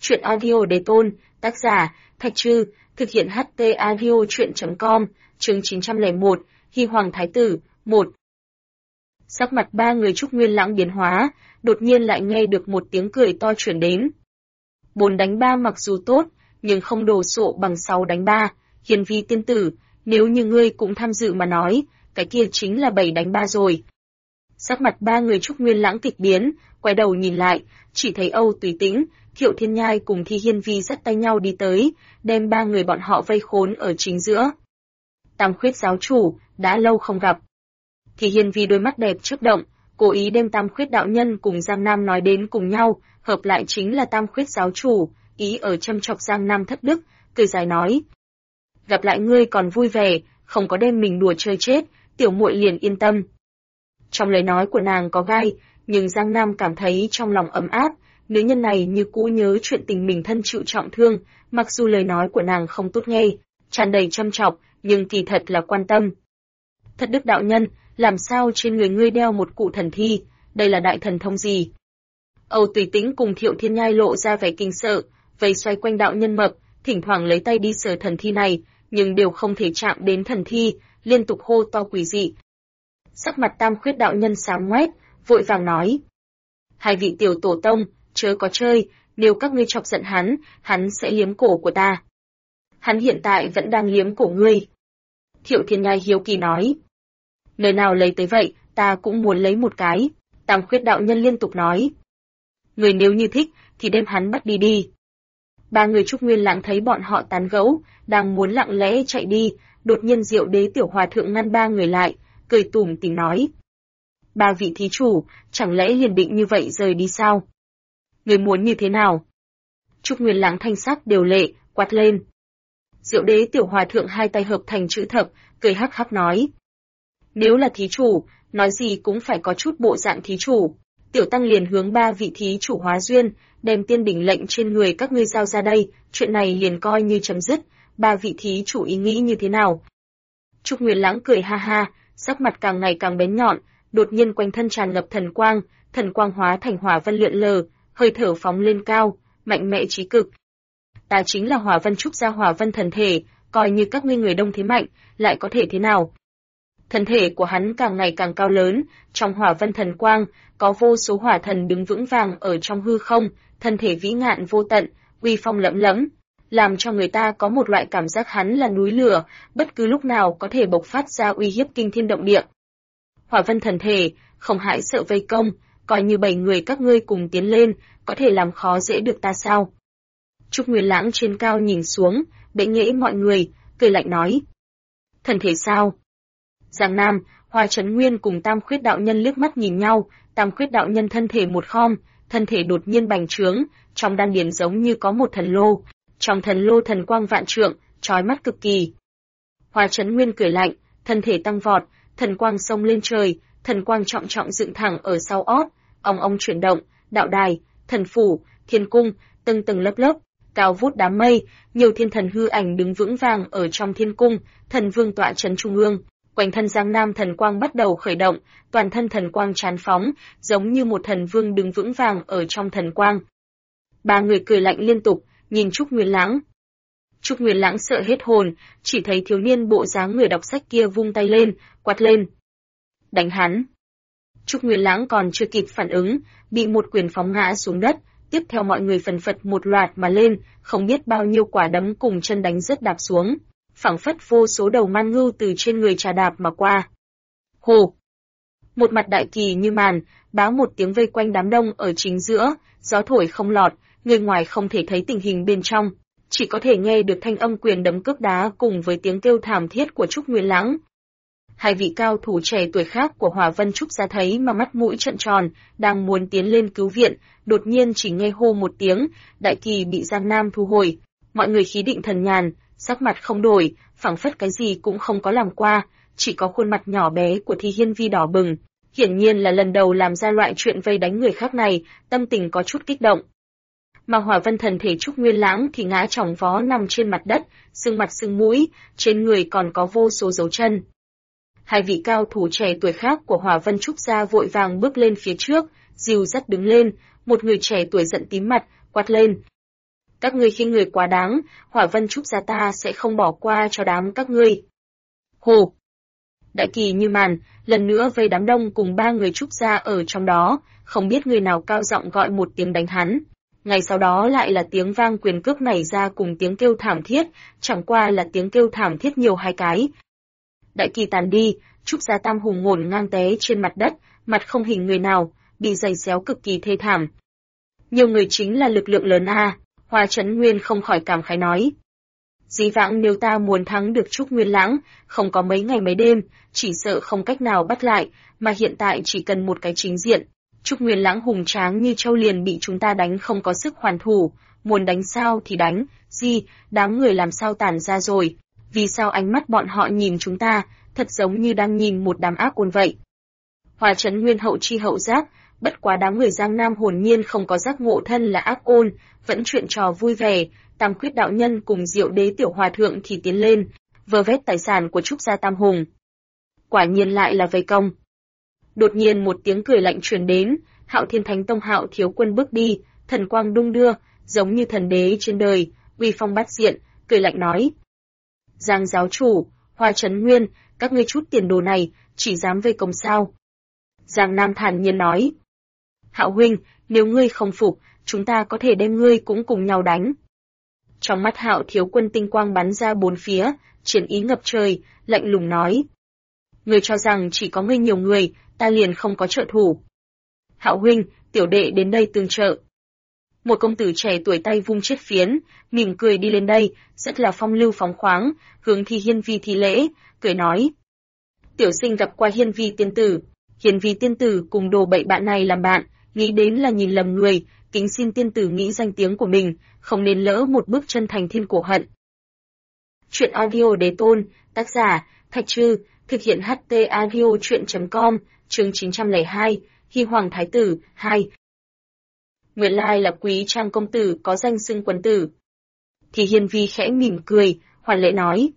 Truyện audio đề tôn, tác giả, Thạch Trư, thực hiện HT audio truyện.com, chương 901, Hy Hoàng Thái Tử, 1. Sắc mặt ba người Trúc Nguyên Lãng biến hóa, đột nhiên lại nghe được một tiếng cười to truyền đến. 4 đánh 3 mặc dù tốt, nhưng không đồ sộ bằng 6 đánh 3, Hiền Vi tiên tử, nếu như ngươi cũng tham dự mà nói, cái kia chính là 7 đánh 3 rồi. Sắc mặt ba người Trúc Nguyên Lãng kịch biến, quay đầu nhìn lại, chỉ thấy Âu Tùy Tĩnh, Thiệu Thiên Nhai cùng Thi Hiên Vi dắt tay nhau đi tới, đem ba người bọn họ vây khốn ở chính giữa. Tam Khuyết giáo chủ, đã lâu không gặp. Thi Hiên Vi đôi mắt đẹp chớp động, cố ý đem Tam Khuyết đạo nhân cùng Giang Nam nói đến cùng nhau, hợp lại chính là Tam Khuyết giáo chủ, ý ở châm chọc Giang Nam thất đức, cười dài nói: gặp lại ngươi còn vui vẻ, không có đem mình đùa chơi chết, tiểu muội liền yên tâm. Trong lời nói của nàng có gai, nhưng Giang Nam cảm thấy trong lòng ấm áp, nữ nhân này như cũ nhớ chuyện tình mình thân chịu trọng thương, mặc dù lời nói của nàng không tốt nghe, tràn đầy châm chọc, nhưng kỳ thật là quan tâm. Thất đức đạo nhân, làm sao trên người ngươi đeo một cụ thần thi, đây là đại thần thông gì? Âu Tùy Tĩnh cùng Thiệu Thiên Nhai lộ ra vẻ kinh sợ, vây xoay quanh đạo nhân mập, thỉnh thoảng lấy tay đi sờ thần thi này, nhưng đều không thể chạm đến thần thi, liên tục hô to quỷ dị. Sắc mặt Tam Khuyết đạo nhân xám ngoét, vội vàng nói: hai vị tiểu tổ tông, chớ có chơi, nếu các ngươi chọc giận hắn sẽ liếm cổ của ta. Hắn hiện tại vẫn đang liếm cổ ngươi. Thiệu Thiên Nhai hiếu kỳ nói: nơi nào lấy tới vậy, ta cũng muốn lấy một cái. Tam Khuyết đạo nhân liên tục nói: người nếu như thích, thì đem hắn bắt đi đi. Ba người Trúc Nguyên Lãng thấy bọn họ tán gẫu, đang muốn lặng lẽ chạy đi, đột nhiên Diệu Đế tiểu hòa thượng ngăn ba người lại, cười tủm tỉm nói: ba vị thí chủ, chẳng lẽ liền định như vậy rời đi sao? Người muốn như thế nào? Trúc Nguyên Lãng thanh sắc đều lệ, quát lên. Diệu Đế tiểu hòa thượng hai tay hợp thành chữ thập, cười hắc hắc nói: nếu là thí chủ, nói gì cũng phải có chút bộ dạng thí chủ. Tiểu tăng liền hướng ba vị thí chủ hóa duyên, đem tiên đỉnh lệnh trên người các ngươi giao ra đây, chuyện này liền coi như chấm dứt, ba vị thí chủ ý nghĩ như thế nào? Trúc Nguyên Lãng cười ha ha, sắc mặt càng ngày càng bén nhọn, đột nhiên quanh thân tràn ngập thần quang hóa thành hỏa vân lượn lờ, hơi thở phóng lên cao, mạnh mẽ chí cực. Ta chính là Hỏa Vân Trúc gia Hỏa Vân thần thể, coi như các ngươi người đông thế mạnh, lại có thể thế nào? Thân thể của hắn càng ngày càng cao lớn, trong Hỏa Vân thần quang, có vô số hỏa thần đứng vững vàng ở trong hư không, thân thể vĩ ngạn vô tận, uy phong lẫm lẫm, làm cho người ta có một loại cảm giác hắn là núi lửa, bất cứ lúc nào có thể bộc phát ra uy hiếp kinh thiên động địa. Hỏa Vân thần thể, không hãi sợ vây công, coi như 7 người các ngươi cùng tiến lên, có thể làm khó dễ được ta sao? Trúc Nguyên Lãng trên cao nhìn xuống, bẽ nghễ mọi người, cười lạnh nói: thần thể sao? Giang Nam, Hoa Chấn Nguyên cùng Tam Khuyết đạo nhân liếc mắt nhìn nhau, Tam Khuyết đạo nhân thân thể một khom, thân thể đột nhiên bành trướng, trong đan điền giống như có một thần lô, trong thần lô thần quang vạn trượng, chói mắt cực kỳ. Hoa Chấn Nguyên cười lạnh, thân thể tăng vọt, thần quang xông lên trời, thần quang trọng trọng dựng thẳng ở sau ót, ong ong chuyển động, đạo đài, thần phủ, thiên cung, tầng tầng lớp lớp, cao vút đám mây, nhiều thiên thần hư ảnh đứng vững vàng ở trong thiên cung, thần vương tọa trấn trung ương. Quanh thân Giang Nam thần quang bắt đầu khởi động, toàn thân thần quang tràn phóng, giống như một thần vương đứng vững vàng ở trong thần quang. Ba người cười lạnh liên tục, nhìn Trúc Nguyên Lãng. Trúc Nguyên Lãng sợ hết hồn, chỉ thấy thiếu niên bộ dáng người đọc sách kia vung tay lên, quát lên: đánh hắn! Trúc Nguyên Lãng còn chưa kịp phản ứng, bị một quyền phóng ngã xuống đất, tiếp theo mọi người phần phật một loạt mà lên, không biết bao nhiêu quả đấm cùng chân đánh rớt đạp xuống. Phảng phất vô số đầu man ngưu từ trên người trà đạp mà qua. Hồ! Một mặt đại kỳ như màn, báo một tiếng vây quanh đám đông ở chính giữa, gió thổi không lọt, người ngoài không thể thấy tình hình bên trong, chỉ có thể nghe được thanh âm quyền đấm cước đá cùng với tiếng kêu thảm thiết của Trúc Nguyên Lãng. Hai vị cao thủ trẻ tuổi khác của Hỏa Vân Trúc gia thấy mà mắt mũi trợn tròn, đang muốn tiến lên cứu viện, đột nhiên chỉ nghe hô một tiếng, đại kỳ bị Giang Nam thu hồi, mọi người khí định thần nhàn, sắc mặt không đổi, phảng phất cái gì cũng không có làm qua, chỉ có khuôn mặt nhỏ bé của Thi Hiên Vi đỏ bừng, hiển nhiên là lần đầu làm ra loại chuyện vây đánh người khác này, tâm tình có chút kích động. Mà Hỏa Vân thần thể Trúc Nguyên Lãng thì ngã chỏng vó nằm trên mặt đất, sưng mặt sưng mũi, trên người còn có vô số dấu chân. Hai vị cao thủ trẻ tuổi khác của Hỏa Vân Trúc gia vội vàng bước lên phía trước, dìu dắt đứng lên, một người trẻ tuổi giận tím mặt, quát lên: Các ngươi khinh người quá đáng, Hỏa Vân Trúc gia ta sẽ không bỏ qua cho đám các ngươi. Hồ! Đại kỳ như màn, lần nữa vây đám đông cùng 3 người Trúc gia ở trong đó, không biết người nào cao giọng gọi một tiếng đánh hắn. Ngay sau đó lại là tiếng vang quyền cước nảy ra cùng tiếng kêu thảm thiết, chẳng qua là tiếng kêu thảm thiết nhiều 2 cái. Đại kỳ tàn đi, Trúc gia Tam Hùng ngổn ngang té trên mặt đất, mặt không hình người nào, bị giày xéo cực kỳ thê thảm. Nhiều người chính là lực lượng lớn a, Hoa Chấn Nguyên không khỏi cảm khái nói. Dĩ vãng nếu ta muốn thắng được Trúc Nguyên Lãng, không có mấy ngày mấy đêm, chỉ sợ không cách nào bắt lại, mà hiện tại chỉ cần một cái chính diện. Trúc Nguyên Lãng hùng tráng như châu liền bị chúng ta đánh không có sức hoàn thủ, muốn đánh sao thì đánh, đám người làm sao tản ra rồi, vì sao ánh mắt bọn họ nhìn chúng ta, thật giống như đang nhìn một đám ác ôn vậy. Hoa Chấn Nguyên hậu chi hậu giác, bất quá đám người Giang Nam hồn nhiên không có giác ngộ thân là ác ôn, vẫn chuyện trò vui vẻ, Tam Khuyết đạo nhân cùng Diệu Đế tiểu hòa thượng thì tiến lên, vơ vét tài sản của Trúc gia Tam Hùng. Quả nhiên lại là vây công. Đột nhiên một tiếng cười lạnh truyền đến, Hạo Thiên Thánh Tông Hạo Thiếu Quân bước đi, thần quang đung đưa, giống như thần đế trên đời, uy phong bát diện, cười lạnh nói: Giang giáo chủ, Hoa Chấn Nguyên, các ngươi chút tiền đồ này, chỉ dám vây công sao? Giang Nam thản nhiên nói: Hạo huynh, nếu ngươi không phục, chúng ta có thể đem ngươi cũng cùng nhau đánh. Trong mắt Hạo Thiếu Quân tinh quang bắn ra bốn phía, chiến ý ngập trời, lạnh lùng nói: Ngươi cho rằng chỉ có ngươi nhiều người, ta liền không có trợ thủ. Hạo huynh, tiểu đệ đến đây tương trợ. Một công tử trẻ tuổi tay vung chiếc phiến, mỉm cười đi lên đây, rất là phong lưu phóng khoáng, hướng Thi Hiên Vi thi lễ, cười nói: Tiểu sinh gặp qua Hiên Vi tiên tử. Hiên Vi tiên tử cùng đồ bậy bạn này làm bạn, nghĩ đến là nhìn lầm người, kính xin tiên tử nghĩ danh tiếng của mình, không nên lỡ một bước chân thành thiên cổ hận. Chuyện audio Đế Tôn, tác giả Thạch Trư, thực hiện HT audio truyện.com, chương 902, Hy Hoàng Thái Tử, 2. Nguyên lai là Quý Trang công tử có danh xưng quân tử. Thì Hiên Vi khẽ mỉm cười, hoàn lễ nói: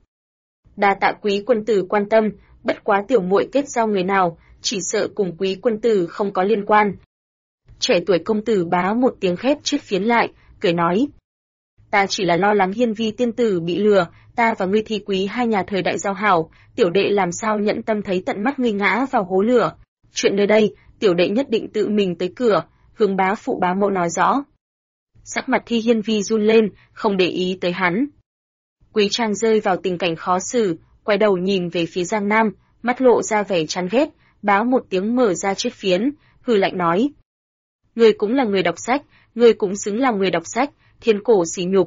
Đa tạ Quý quân tử quan tâm, bất quá tiểu muội kết giao người nào, chỉ sợ cùng Quý quân tử không có liên quan. Trẻ tuổi công tử bá một tiếng khép chiếc phiến lại, cười nói: Ta chỉ là lo lắng Hiên Vi tiên tử bị lừa, ta và ngươi Thi Quý hai nhà thời đại giao hảo, tiểu đệ làm sao nhận tâm thấy tận mắt ngươi ngã vào hố lửa. Chuyện nơi đây, tiểu đệ nhất định tự mình tới cửa, hướng bá phụ bá mẫu nói rõ. Sắc mặt Thi Hiên Vi run lên, không để ý tới hắn. Quý Trang rơi vào tình cảnh khó xử, quay đầu nhìn về phía Giang Nam, mắt lộ ra vẻ chán ghét, bá một tiếng mở ra chiếc phiến, hừ lạnh nói: Ngươi cũng là người đọc sách, ngươi cũng xứng làm người đọc sách, thiên cổ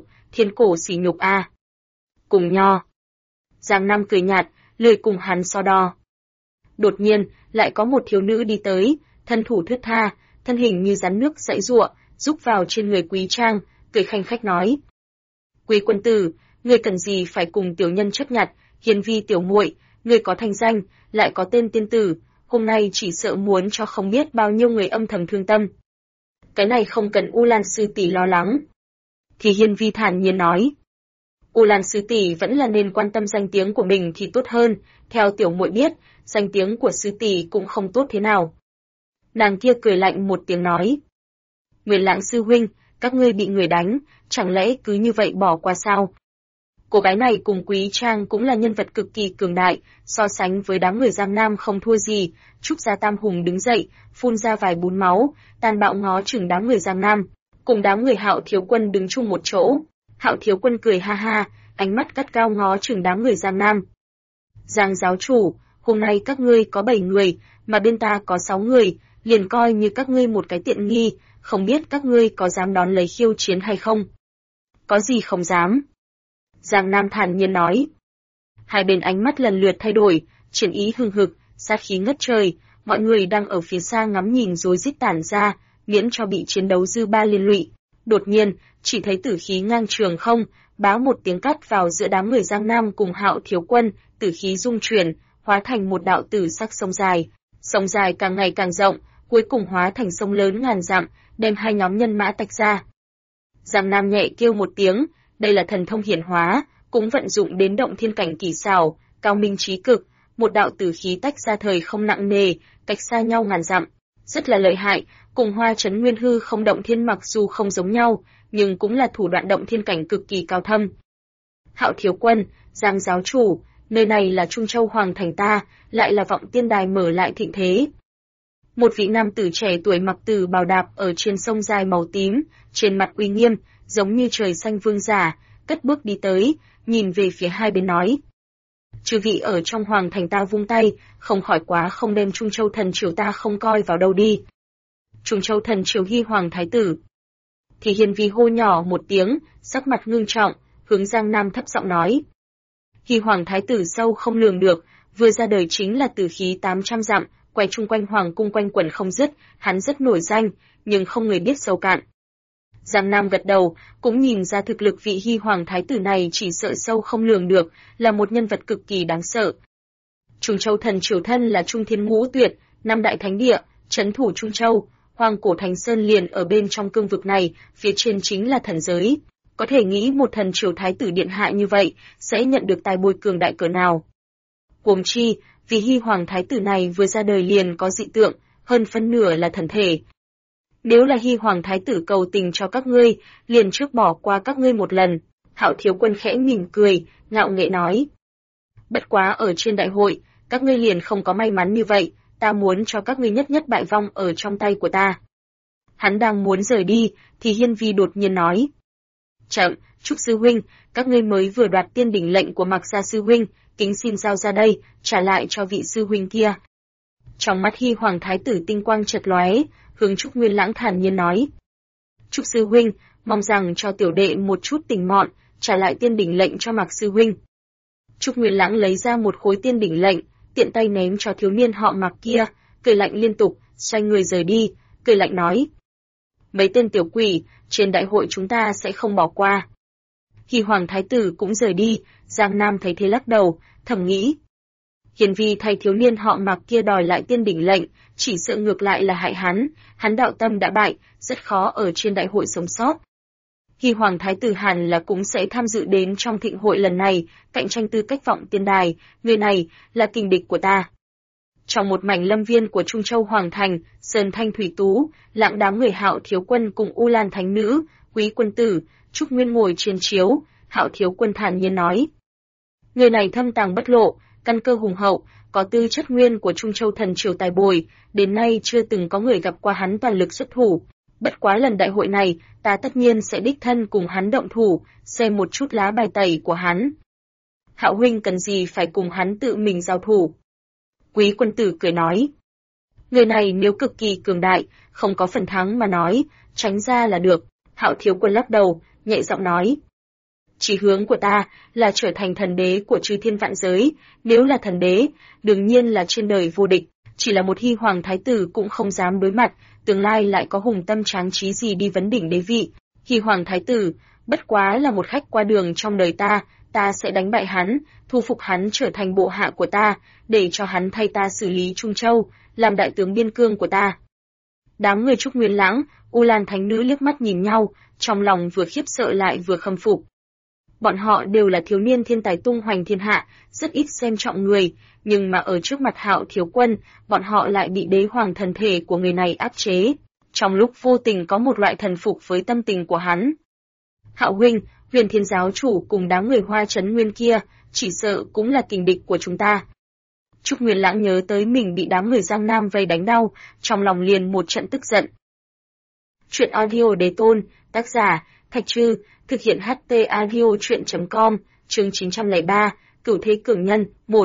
sỉ nhục a. Cùng nho. Giang Nam cười nhạt, lười cùng hắn so đo. Đột nhiên, lại có một thiếu nữ đi tới, thân thủ thướt tha, thân hình như rắn nước giãy giụa, rúc vào trên người Quý Trang, cười khanh khách nói: Quý quân tử, ngươi cần gì phải cùng tiểu nhân chấp nhặt, Hiên Vi tiểu muội, ngươi có thanh danh, lại có tên tiên tử, hôm nay chỉ sợ muốn cho không biết bao nhiêu người âm thầm thương tâm. Cái này không cần U Lan sư tỷ lo lắng. Thì Hiên Vi thản nhiên nói: U Lan sư tỷ vẫn là nên quan tâm danh tiếng của mình thì tốt hơn, theo tiểu muội biết, danh tiếng của sư tỷ cũng không tốt thế nào. Nàng kia cười lạnh một tiếng nói: Nguyên Lãng sư huynh, các ngươi bị người đánh, chẳng lẽ cứ như vậy bỏ qua sao? Cô gái này cùng Quý Trang cũng là nhân vật cực kỳ cường đại, so sánh với đám người Giang Nam không thua gì. Trúc gia Tam Hùng đứng dậy, phun ra vài bún máu, tàn bạo ngó chừng đám người Giang Nam, cùng đám người Hạo Thiếu Quân đứng chung một chỗ. Hạo Thiếu Quân cười ha ha, ánh mắt gắt gao ngó chừng đám người Giang Nam. Giang giáo chủ, hôm nay các ngươi có 7 người, mà bên ta có 6 người, liền coi như các ngươi một cái tiện nghi, không biết các ngươi có dám đón lấy khiêu chiến hay không? Có gì không dám? Giang Nam thản nhiên nói. Hai bên ánh mắt lần lượt thay đổi, chiến ý hừng hực, sát khí ngất trời, mọi người đang ở phía xa ngắm nhìn rối rít tản ra, miễn cho bị chiến đấu dư ba liên lụy. Đột nhiên, chỉ thấy tử khí ngang trường không, báo một tiếng cắt vào giữa đám người Giang Nam cùng Hạo Thiếu Quân, tử khí dung chuyển, hóa thành một đạo tử sắc sông dài. Sông dài càng ngày càng rộng, cuối cùng hóa thành sông lớn ngàn dặm, đem hai nhóm nhân mã tách ra. Giang Nam nhẹ kêu một tiếng, đây là thần thông hiển hóa, cũng vận dụng đến động thiên cảnh kỳ xảo, cao minh trí cực, một đạo tử khí tách ra thời không nặng nề, cách xa nhau ngàn dặm. rất là lợi hại, cùng Hoa Chấn Nguyên hư không động thiên mặc dù không giống nhau, nhưng cũng là thủ đoạn động thiên cảnh cực kỳ cao thâm. Hạo thiếu quân, Giang giáo chủ, nơi này là Trung Châu Hoàng thành ta, lại là vọng tiên đài mở lại thịnh thế. Một vị nam tử trẻ tuổi mặc tử bào đạp ở trên sông dài màu tím, trên mặt uy nghiêm, giống như trời xanh vương giả, cất bước đi tới, nhìn về phía hai bên nói. Chư vị ở trong Hoàng thành ta vung tay, không khỏi quá không đem Trung Châu thần triều ta không coi vào đâu đi. Trung Châu thần triều Hy Hoàng thái tử. Thì Hiền Vi hô nhỏ một tiếng, sắc mặt ngưng trọng, hướng Giang Nam thấp giọng nói. Hy Hoàng thái tử sâu không lường được, vừa ra đời chính là tử khí 800 dặm, quay chung quanh hoàng cung quanh quẩn không dứt, hắn rất nổi danh, nhưng không người biết sâu cạn. Giang Nam gật đầu, cũng nhìn ra thực lực vị Hy Hoàng thái tử này chỉ sợ sâu không lường được, là một nhân vật cực kỳ đáng sợ. Trung Châu thần triều thân là Trung Thiên Ngũ Tuyệt, năm đại thánh địa, trấn thủ Trung Châu, Hoàng Cổ Thánh Sơn liền ở bên trong cương vực này, phía trên chính là thần giới. Có thể nghĩ một thần triều thái tử điện hạ như vậy, sẽ nhận được tài bồi cường đại cỡ nào. Huống chi, vì Hy Hoàng thái tử này vừa ra đời liền có dị tượng, hơn phân nửa là thần thể. Nếu là Hy Hoàng thái tử cầu tình cho các ngươi, liền trước bỏ qua các ngươi một lần. Hạo thiếu quân khẽ mỉm cười, ngạo nghễ nói. Bất quá ở trên đại hội, các ngươi liền không có may mắn như vậy, ta muốn cho các ngươi nhất nhất bại vong ở trong tay của ta. Hắn đang muốn rời đi, thì Hiên Vi đột nhiên nói. Chậm, Trúc sư huynh, các ngươi mới vừa đoạt tiên đỉnh lệnh của Mạc Gia sư huynh, kính xin giao ra đây, trả lại cho vị sư huynh kia. Trong mắt Hy Hoàng thái tử tinh quang chợt lóe, hướng Trúc Nguyên Lãng thản nhiên nói. Trúc sư huynh, mong rằng cho tiểu đệ một chút tình mọn, trả lại tiên đỉnh lệnh cho Mạc sư huynh. Trúc Nguyên Lãng lấy ra một khối tiên đỉnh lệnh, tiện tay ném cho thiếu niên họ Mạc kia, cười lạnh liên tục, xoay người rời đi, cười lạnh nói. Mấy tên tiểu quỷ, trên đại hội chúng ta sẽ không bỏ qua. Hy Hoàng thái tử cũng rời đi, Giang Nam thấy thế lắc đầu, thầm nghĩ. Hiền Vi thay thiếu niên họ Mạc kia đòi lại tiên đỉnh lệnh, chỉ sợ ngược lại là hại hắn đạo tâm đã bại, rất khó ở trên đại hội sống sót. Hy Hoàng thái tử hẳn là cũng sẽ tham dự đến trong thịnh hội lần này, cạnh tranh tư cách vọng tiên đài, người này là kình địch của ta. Trong một mảnh lâm viên của Trung Châu Hoàng thành, Sơn Thanh Thủy Tú, lặng đám người Hạo thiếu quân cùng U Lan thánh nữ, Quý quân tử, Trúc Nguyên ngồi trên chiếu, Hạo thiếu quân thản nhiên nói. Người này thâm tàng bất lộ, căn cơ hùng hậu, có tư chất nguyên của Trung Châu thần triều tài bồi, đến nay chưa từng có người gặp qua hắn toàn lực xuất thủ. Bất quá lần đại hội này, ta tất nhiên sẽ đích thân cùng hắn động thủ, xem một chút lá bài tẩy của hắn. Hạo huynh cần gì phải cùng hắn tự mình giao thủ? Quý quân tử cười nói. Người này nếu cực kỳ cường đại, không có phần thắng mà nói, tránh ra là được. Hạo thiếu quân lắc đầu, nhẹ giọng nói. Chí hướng của ta là trở thành thần đế của chư thiên vạn giới, nếu là thần đế, đương nhiên là trên đời vô địch, chỉ là một Hy Hoàng thái tử cũng không dám đối mặt, tương lai lại có hùng tâm tráng trí gì đi vấn đỉnh đế vị. Hy Hoàng thái tử, bất quá là một khách qua đường trong đời ta sẽ đánh bại hắn, thu phục hắn trở thành bộ hạ của ta, để cho hắn thay ta xử lý Trung Châu, làm đại tướng biên cương của ta. Đám người Trúc Nguyên Lãng, U Lan thánh nữ liếc mắt nhìn nhau, trong lòng vừa khiếp sợ lại vừa khâm phục. Bọn họ đều là thiếu niên thiên tài tung hoành thiên hạ, rất ít xem trọng người, nhưng mà ở trước mặt Hạo thiếu quân, bọn họ lại bị đế hoàng thần thể của người này áp chế. Trong lúc vô tình có một loại thần phục với tâm tình của hắn. Hạo huynh, Huyền Thiên giáo chủ cùng đám người Hoa Chấn Nguyên kia, chỉ sợ cũng là kình địch của chúng ta. Trúc Nguyên Lãng nhớ tới mình bị đám người Giang Nam vây đánh đau, trong lòng liền một trận tức giận. Chuyện audio Đế Tôn, tác giả, Thạch Trư, thực hiện HT audio chuyện.com, chương 903, Cửu Thế Cường Nhân, 1.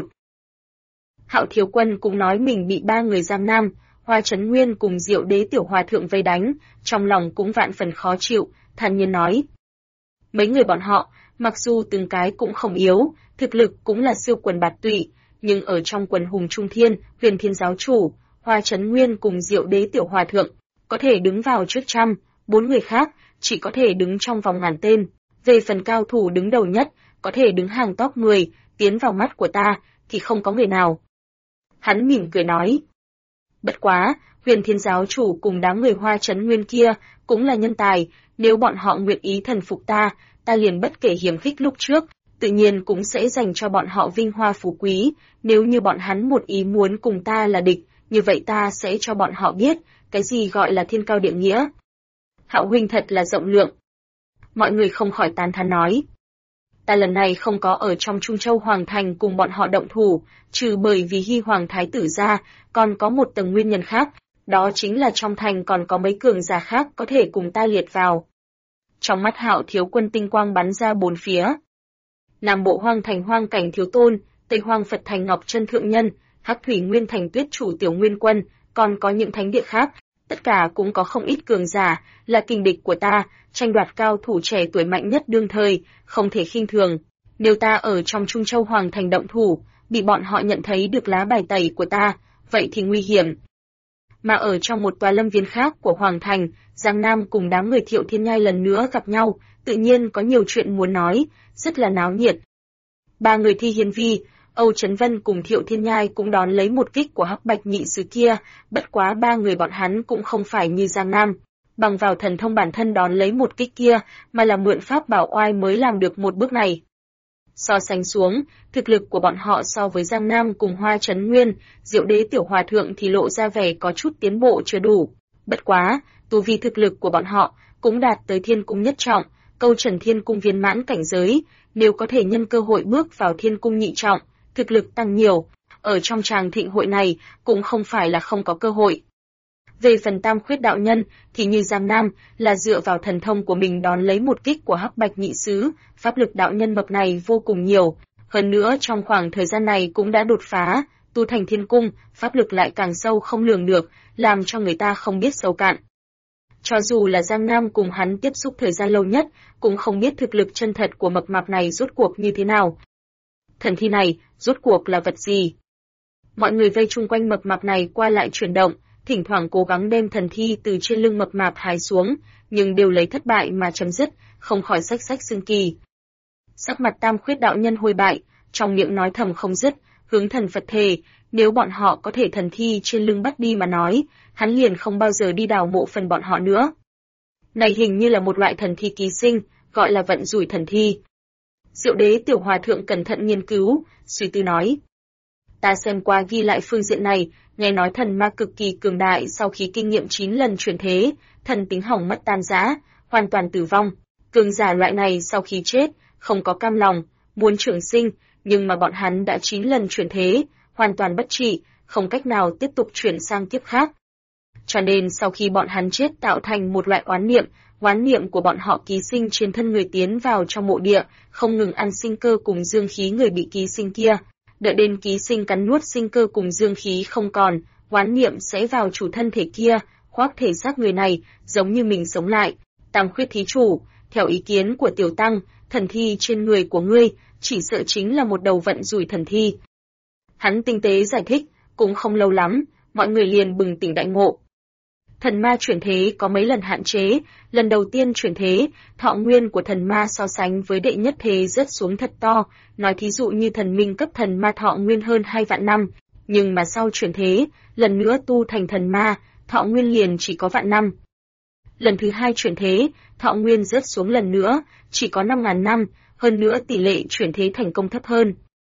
Hạo thiếu quân cũng nói mình bị ba người Giang Nam, Hoa Chấn Nguyên cùng Diệu Đế Tiểu Hòa Thượng vây đánh, trong lòng cũng vạn phần khó chịu, thản nhiên nói. Mấy người bọn họ, mặc dù từng cái cũng không yếu, thực lực cũng là siêu quần bạt tụy, nhưng ở trong quần hùng Trung Thiên, Huyền Thiên giáo chủ, Hoa Chấn Nguyên cùng Diệu Đế Tiểu Hòa Thượng, có thể đứng vào trước trăm, 4 người khác chỉ có thể đứng trong vòng ngàn tên. Về phần cao thủ đứng đầu nhất, có thể đứng hàng top 10, tiến vào mắt của ta, thì không có người nào. Hắn mỉm cười nói. Bất quá, Huyền Thiên giáo chủ cùng đám người Hoa Chấn Nguyên kia cũng là nhân tài, nếu bọn họ nguyện ý thần phục ta liền bất kể hiểm khích lúc trước, tự nhiên cũng sẽ dành cho bọn họ vinh hoa phú quý, nếu như bọn hắn một ý muốn cùng ta là địch, như vậy ta sẽ cho bọn họ biết, cái gì gọi là thiên cao địa nghĩa. Hạo huynh thật là rộng lượng. Mọi người không khỏi tán thán nói. Ta lần này không có ở trong Trung Châu Hoàng Thành cùng bọn họ động thủ, trừ bởi vì Hy Hoàng Thái tử ra, còn có một tầng nguyên nhân khác, đó chính là trong thành còn có mấy cường giả khác có thể cùng ta liệt vào. Trong mắt Hạo Thiếu Quân tinh quang bắn ra bốn phía. Nam Bộ Hoang Thành Hoang Cảnh Thiếu Tôn, Tây Hoang Phật Thành Ngọc Chân Thượng Nhân, Hắc Thủy Nguyên Thành Tuyết Chủ Tiểu Nguyên Quân, còn có những thánh địa khác, tất cả cũng có không ít cường giả, là kình địch của ta, tranh đoạt cao thủ trẻ tuổi mạnh nhất đương thời, không thể khinh thường. Nếu ta ở trong Trung Châu Hoàng Thành động thủ, bị bọn họ nhận thấy được lá bài tẩy của ta, vậy thì nguy hiểm. Mà ở trong một tòa lâm viên khác của Hoàng Thành, Giang Nam cùng đám người Thiệu Thiên Nhai lần nữa gặp nhau, tự nhiên có nhiều chuyện muốn nói, rất là náo nhiệt. Ba người Thi Hiên Vi, Âu Chấn Vân cùng Thiệu Thiên Nhai cũng đón lấy một kích của Hắc Bạch Nhị Sứ kia, bất quá ba người bọn hắn cũng không phải như Giang Nam, bằng vào thần thông bản thân đón lấy một kích kia, mà là mượn pháp bảo oai mới làm được một bước này. So sánh xuống, thực lực của bọn họ so với Giang Nam cùng Hoa Chấn Nguyên, Diệu Đế Tiểu Hòa Thượng thì lộ ra vẻ có chút tiến bộ chưa đủ. Bất quá, tu vi thực lực của bọn họ cũng đạt tới Thiên Cung nhất trọng, câu trần Thiên Cung viên mãn cảnh giới, nếu có thể nhân cơ hội bước vào Thiên Cung nhị trọng, thực lực tăng nhiều, ở trong tràng thịnh hội này cũng không phải là không có cơ hội. Về phần Tam Khuyết đạo nhân thì như Giang Nam là dựa vào thần thông của mình đón lấy một kích của Hắc Bạch Nhị Sứ, pháp lực đạo nhân mập này vô cùng nhiều, hơn nữa trong khoảng thời gian này cũng đã đột phá, tu thành Thiên Cung, pháp lực lại càng sâu không lường được, làm cho người ta không biết sâu cạn. Cho dù là Giang Nam cùng hắn tiếp xúc thời gian lâu nhất, cũng không biết thực lực chân thật của mập mạp này rốt cuộc như thế nào. Thần thi này, rốt cuộc là vật gì? Mọi người vây chung quanh mập mạp này qua lại chuyển động, thỉnh thoảng cố gắng đem thần thi từ trên lưng mập mạp hái xuống, nhưng đều lấy thất bại mà chấm dứt, không khỏi xách xách xương kỳ. Sắc mặt Tam Khuyết đạo nhân hôi bại, trong miệng nói thầm không dứt, hướng thần Phật thề, nếu bọn họ có thể thần thi trên lưng bắt đi mà nói, hắn liền không bao giờ đi đào mộ phần bọn họ nữa. Này hình như là một loại thần thi ký sinh, gọi là vận rủi thần thi. Diệu Đế Tiểu Hòa Thượng cẩn thận nghiên cứu, suy tư nói. Ta xem qua ghi lại phương diện này, nghe nói thần ma cực kỳ cường đại sau khi kinh nghiệm 9 lần chuyển thế, thần tính hỏng mất tan rã, hoàn toàn tử vong. Cường giả loại này sau khi chết, không có cam lòng, muốn trường sinh, nhưng mà bọn hắn đã 9 lần chuyển thế, hoàn toàn bất trị, không cách nào tiếp tục chuyển sang kiếp khác. Cho nên sau khi bọn hắn chết tạo thành một loại oán niệm của bọn họ ký sinh trên thân người tiến vào trong mộ địa, không ngừng ăn sinh cơ cùng dương khí người bị ký sinh kia. Đợi đến ký sinh cắn nuốt sinh cơ cùng dương khí không còn, oán niệm sẽ vào chủ thân thể kia, khoác thể xác người này, giống như mình sống lại. Tam Khuyết thí chủ, theo ý kiến của Tiểu Tăng, thần thi trên người của ngươi, chỉ sợ chính là một đầu vận rủi thần thi. Hắn tinh tế giải thích, cũng không lâu lắm, mọi người liền bừng tỉnh đại ngộ. Thần ma chuyển thế có mấy lần hạn chế, lần đầu tiên chuyển thế, thọ nguyên của thần ma so sánh với đệ nhất thế rớt xuống thật to, nói thí dụ như thần minh cấp thần ma thọ nguyên hơn 2 vạn năm, nhưng mà sau chuyển thế, lần nữa tu thành thần ma, thọ nguyên liền chỉ có vạn năm. Lần thứ hai chuyển thế, thọ nguyên rớt xuống lần nữa, chỉ có 5.000 năm, hơn nữa tỷ lệ chuyển thế thành công thấp hơn.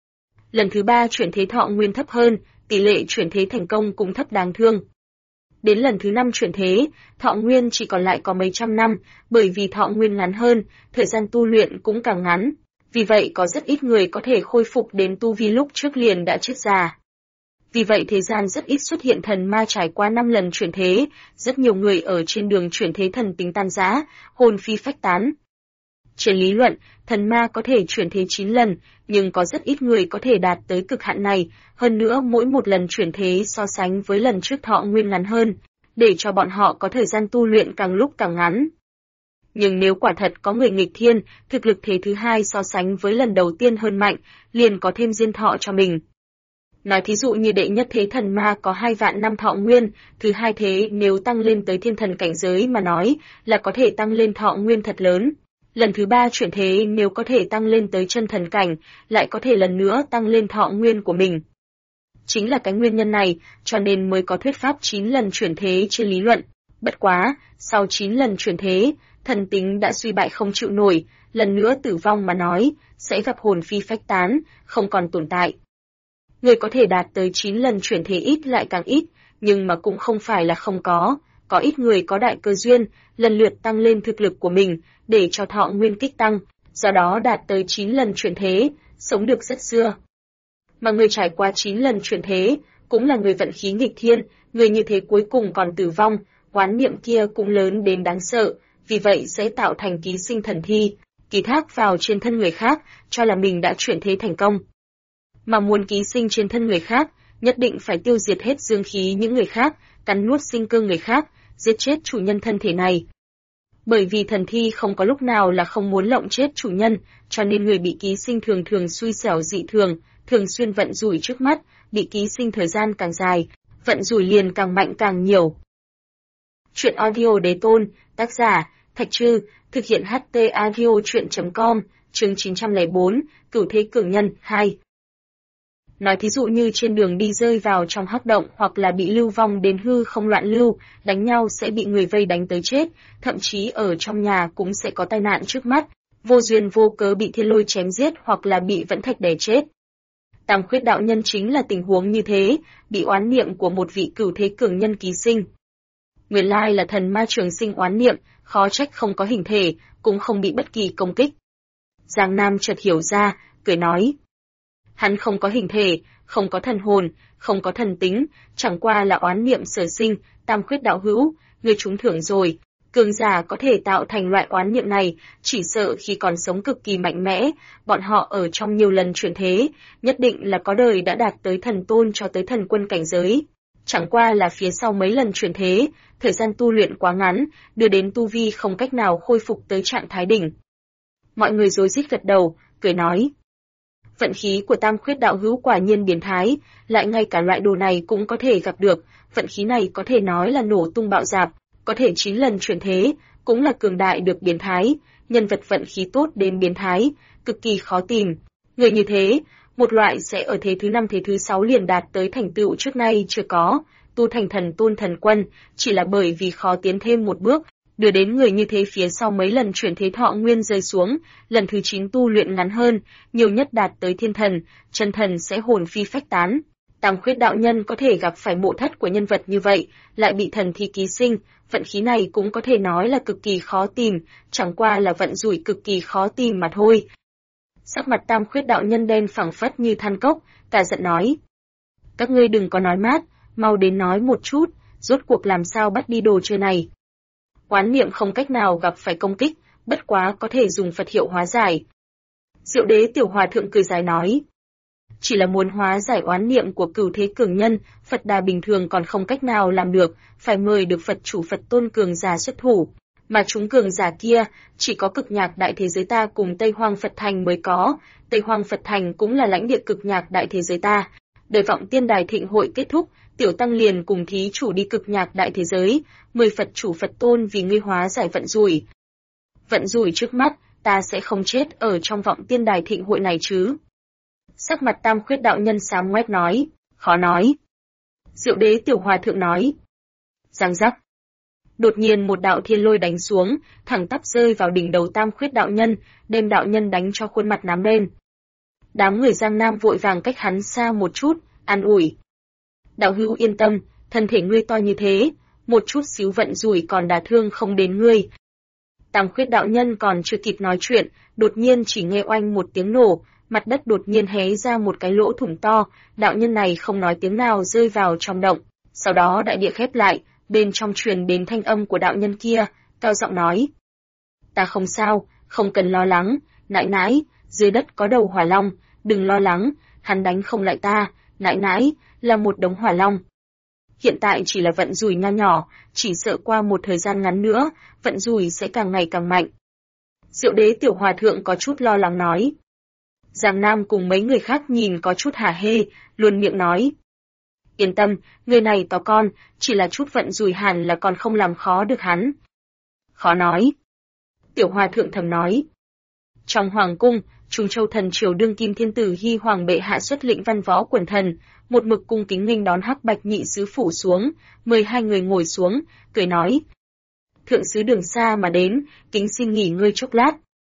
Lần thứ ba chuyển thế thọ nguyên thấp hơn, tỷ lệ chuyển thế thành công cũng thấp đáng thương. Đến lần thứ 5 chuyển thế, thọ nguyên chỉ còn lại có mấy trăm năm, bởi vì thọ nguyên ngắn hơn, thời gian tu luyện cũng càng ngắn. Vì vậy có rất ít người có thể khôi phục đến tu vi lúc trước liền đã chết già. Vì vậy thế gian rất ít xuất hiện thần ma trải qua 5 lần chuyển thế, rất nhiều người ở trên đường chuyển thế thần tính tan rã, hồn phi phách tán. Trên lý luận, thần ma có thể chuyển thế 9 lần, nhưng có rất ít người có thể đạt tới cực hạn này, hơn nữa mỗi một lần chuyển thế so sánh với lần trước thọ nguyên ngắn hơn, để cho bọn họ có thời gian tu luyện càng lúc càng ngắn. Nhưng nếu quả thật có người nghịch thiên, thực lực thế thứ hai so sánh với lần đầu tiên hơn mạnh, liền có thêm diên thọ cho mình. Nói thí dụ như đệ nhất thế thần ma có 2 vạn năm thọ nguyên, thứ hai thế nếu tăng lên tới thiên thần cảnh giới mà nói, là có thể tăng lên thọ nguyên thật lớn. Lần thứ ba chuyển thế nếu có thể tăng lên tới chân thần cảnh, lại có thể lần nữa tăng lên thọ nguyên của mình. Chính là cái nguyên nhân này, cho nên mới có thuyết pháp 9 lần chuyển thế trên lý luận. Bất quá, sau 9 lần chuyển thế, thần tính đã suy bại không chịu nổi, lần nữa tử vong mà nói, sẽ gặp hồn phi phách tán, không còn tồn tại. Người có thể đạt tới 9 lần chuyển thế ít lại càng ít, nhưng mà cũng không phải là không có. có ít người có đại cơ duyên, lần lượt tăng lên thực lực của mình, để cho thọ nguyên kích tăng, do đó đạt tới 9 lần chuyển thế, sống được rất xưa. Mà người trải qua 9 lần chuyển thế, cũng là người vận khí nghịch thiên, người như thế cuối cùng còn tử vong, oán niệm kia cũng lớn đến đáng sợ, vì vậy sẽ tạo thành ký sinh thần thi, ký thác vào trên thân người khác, cho là mình đã chuyển thế thành công. Mà muốn ký sinh trên thân người khác, nhất định phải tiêu diệt hết dương khí những người khác, cắn nuốt sinh cơ người khác, giết chết chủ nhân thân thể này. Bởi vì thần thi không có lúc nào là không muốn lộng chết chủ nhân, cho nên người bị ký sinh thường thường xui xẻo dị thường, thường xuyên vận rủi trước mắt, bị ký sinh thời gian càng dài, vận rủi liền càng mạnh càng nhiều. Truyện audio Đế Tôn, tác giả, Thạch Trư, thực hiện HT Audio Truyện.com, chương 904, Cửu Thế Cường Nhân, 2. Nói thí dụ như trên đường đi rơi vào trong hắc động hoặc là bị lưu vong đến hư không loạn lưu, đánh nhau sẽ bị người vây đánh tới chết, thậm chí ở trong nhà cũng sẽ có tai nạn trước mắt, vô duyên vô cớ bị thiên lôi chém giết hoặc là bị vẫn thạch đè chết. Tam Khuyết đạo nhân chính là tình huống như thế, bị oán niệm của một vị cửu thế cường nhân ký sinh. Nguyên lai là thần ma trường sinh oán niệm, khó trách không có hình thể, cũng không bị bất kỳ công kích. Giang Nam chợt hiểu ra, cười nói. Hắn không có hình thể, không có thần hồn, không có thần tính, chẳng qua là oán niệm sở sinh, Tam Khuyết đạo hữu, người trúng thưởng rồi. Cường giả có thể tạo thành loại oán niệm này, chỉ sợ khi còn sống cực kỳ mạnh mẽ, bọn họ ở trong nhiều lần chuyển thế, nhất định là có đời đã đạt tới thần tôn cho tới thần quân cảnh giới. Chẳng qua là phía sau mấy lần chuyển thế, thời gian tu luyện quá ngắn, đưa đến tu vi không cách nào khôi phục tới trạng thái đỉnh. Mọi người rối rít gật đầu, cười nói. Vận khí của Tam Khuyết đạo hữu quả nhiên biến thái, lại ngay cả loại đồ này cũng có thể gặp được, vận khí này có thể nói là nổ tung bạo dạp, có thể 9 lần chuyển thế, cũng là cường đại được biến thái, nhân vật vận khí tốt đến biến thái, cực kỳ khó tìm. Người như thế, một loại sẽ ở thế thứ 5 thế thứ 6 liền đạt tới thành tựu trước nay chưa có, tu thành thần tôn thần quân, chỉ là bởi vì khó tiến thêm một bước, đưa đến người như thế phía sau mấy lần chuyển thế thọ nguyên rơi xuống, lần thứ 9 tu luyện ngắn hơn, nhiều nhất đạt tới thiên thần, chân thần sẽ hồn phi phách tán. Tam Khuyết đạo nhân có thể gặp phải mộ thất của nhân vật như vậy, lại bị thần thi ký sinh, vận khí này cũng có thể nói là cực kỳ khó tìm, chẳng qua là vận rủi cực kỳ khó tìm mà thôi. Sắc mặt Tam Khuyết đạo nhân đen phẳng phất như than cốc, cả giận nói. Các ngươi đừng có nói mát, mau đến nói một chút, rốt cuộc làm sao bắt đi đồ chơi này. Oán niệm không cách nào gặp phải công kích, bất quá có thể dùng Phật hiệu hóa giải. Diệu Đế Tiểu Hòa Thượng cười dài nói. Chỉ là muốn hóa giải oán niệm của cửu thế cường nhân, Phật Đà bình thường còn không cách nào làm được, phải mời được Phật chủ Phật tôn cường giả xuất thủ. Mà chúng cường giả kia, chỉ có cực nhạc đại thế giới ta cùng Tây Hoang Phật Thành mới có, Tây Hoang Phật Thành cũng là lãnh địa cực nhạc đại thế giới ta. Đợi vọng tiên đài thịnh hội kết thúc, Tiểu Tăng liền cùng thí chủ đi cực nhạc đại thế giới, mời Phật chủ Phật tôn vì ngươi hóa giải vận rủi. Vận rủi trước mắt, ta sẽ không chết ở trong vọng tiên đài thịnh hội này chứ. Sắc mặt Tam Khuyết đạo nhân xám ngoét nói, khó nói. Diệu Đế Tiểu Hòa Thượng nói. Giang giác. Đột nhiên một đạo thiên lôi đánh xuống, thẳng tắp rơi vào đỉnh đầu Tam Khuyết đạo nhân, đem đạo nhân đánh cho khuôn mặt nám lên. Đám người Giang Nam vội vàng cách hắn xa một chút, an ủi. Đạo hữu yên tâm, thân thể ngươi to như thế, một chút xíu vận rủi còn đả thương không đến ngươi. Tam Khuyết đạo nhân còn chưa kịp nói chuyện, đột nhiên chỉ nghe oanh một tiếng nổ, mặt đất đột nhiên hé ra một cái lỗ thủng to, đạo nhân này không nói tiếng nào rơi vào trong động, sau đó đại địa khép lại, bên trong truyền đến thanh âm của đạo nhân kia, cao giọng nói. Ta không sao, không cần lo lắng, nãi nãi, dưới đất có đầu hỏa long, đừng lo lắng, hắn đánh không lại ta, nãi nãi, là một đống hỏa long. Hiện tại chỉ là vận rủi nho nhỏ, chỉ sợ qua một thời gian ngắn nữa, vận rủi sẽ càng ngày càng mạnh. Diệu Đế Tiểu Hòa Thượng có chút lo lắng nói. Giang Nam cùng mấy người khác nhìn có chút hả hê, luôn miệng nói. Yên tâm, người này to con, chỉ là chút vận rủi hẳn là còn không làm khó được hắn. Khó nói. Tiểu Hòa Thượng thầm nói. Trong Hoàng Cung, Trung Châu Thần Triều đương kim thiên tử Hy Hoàng bệ hạ xuất lĩnh văn võ quần thần, một mực cung kính nghênh đón Hắc Bạch nhị sứ phủ xuống, mời hai người ngồi xuống, cười nói. Thượng sứ đường xa mà đến, kính xin nghỉ ngơi chốc lát.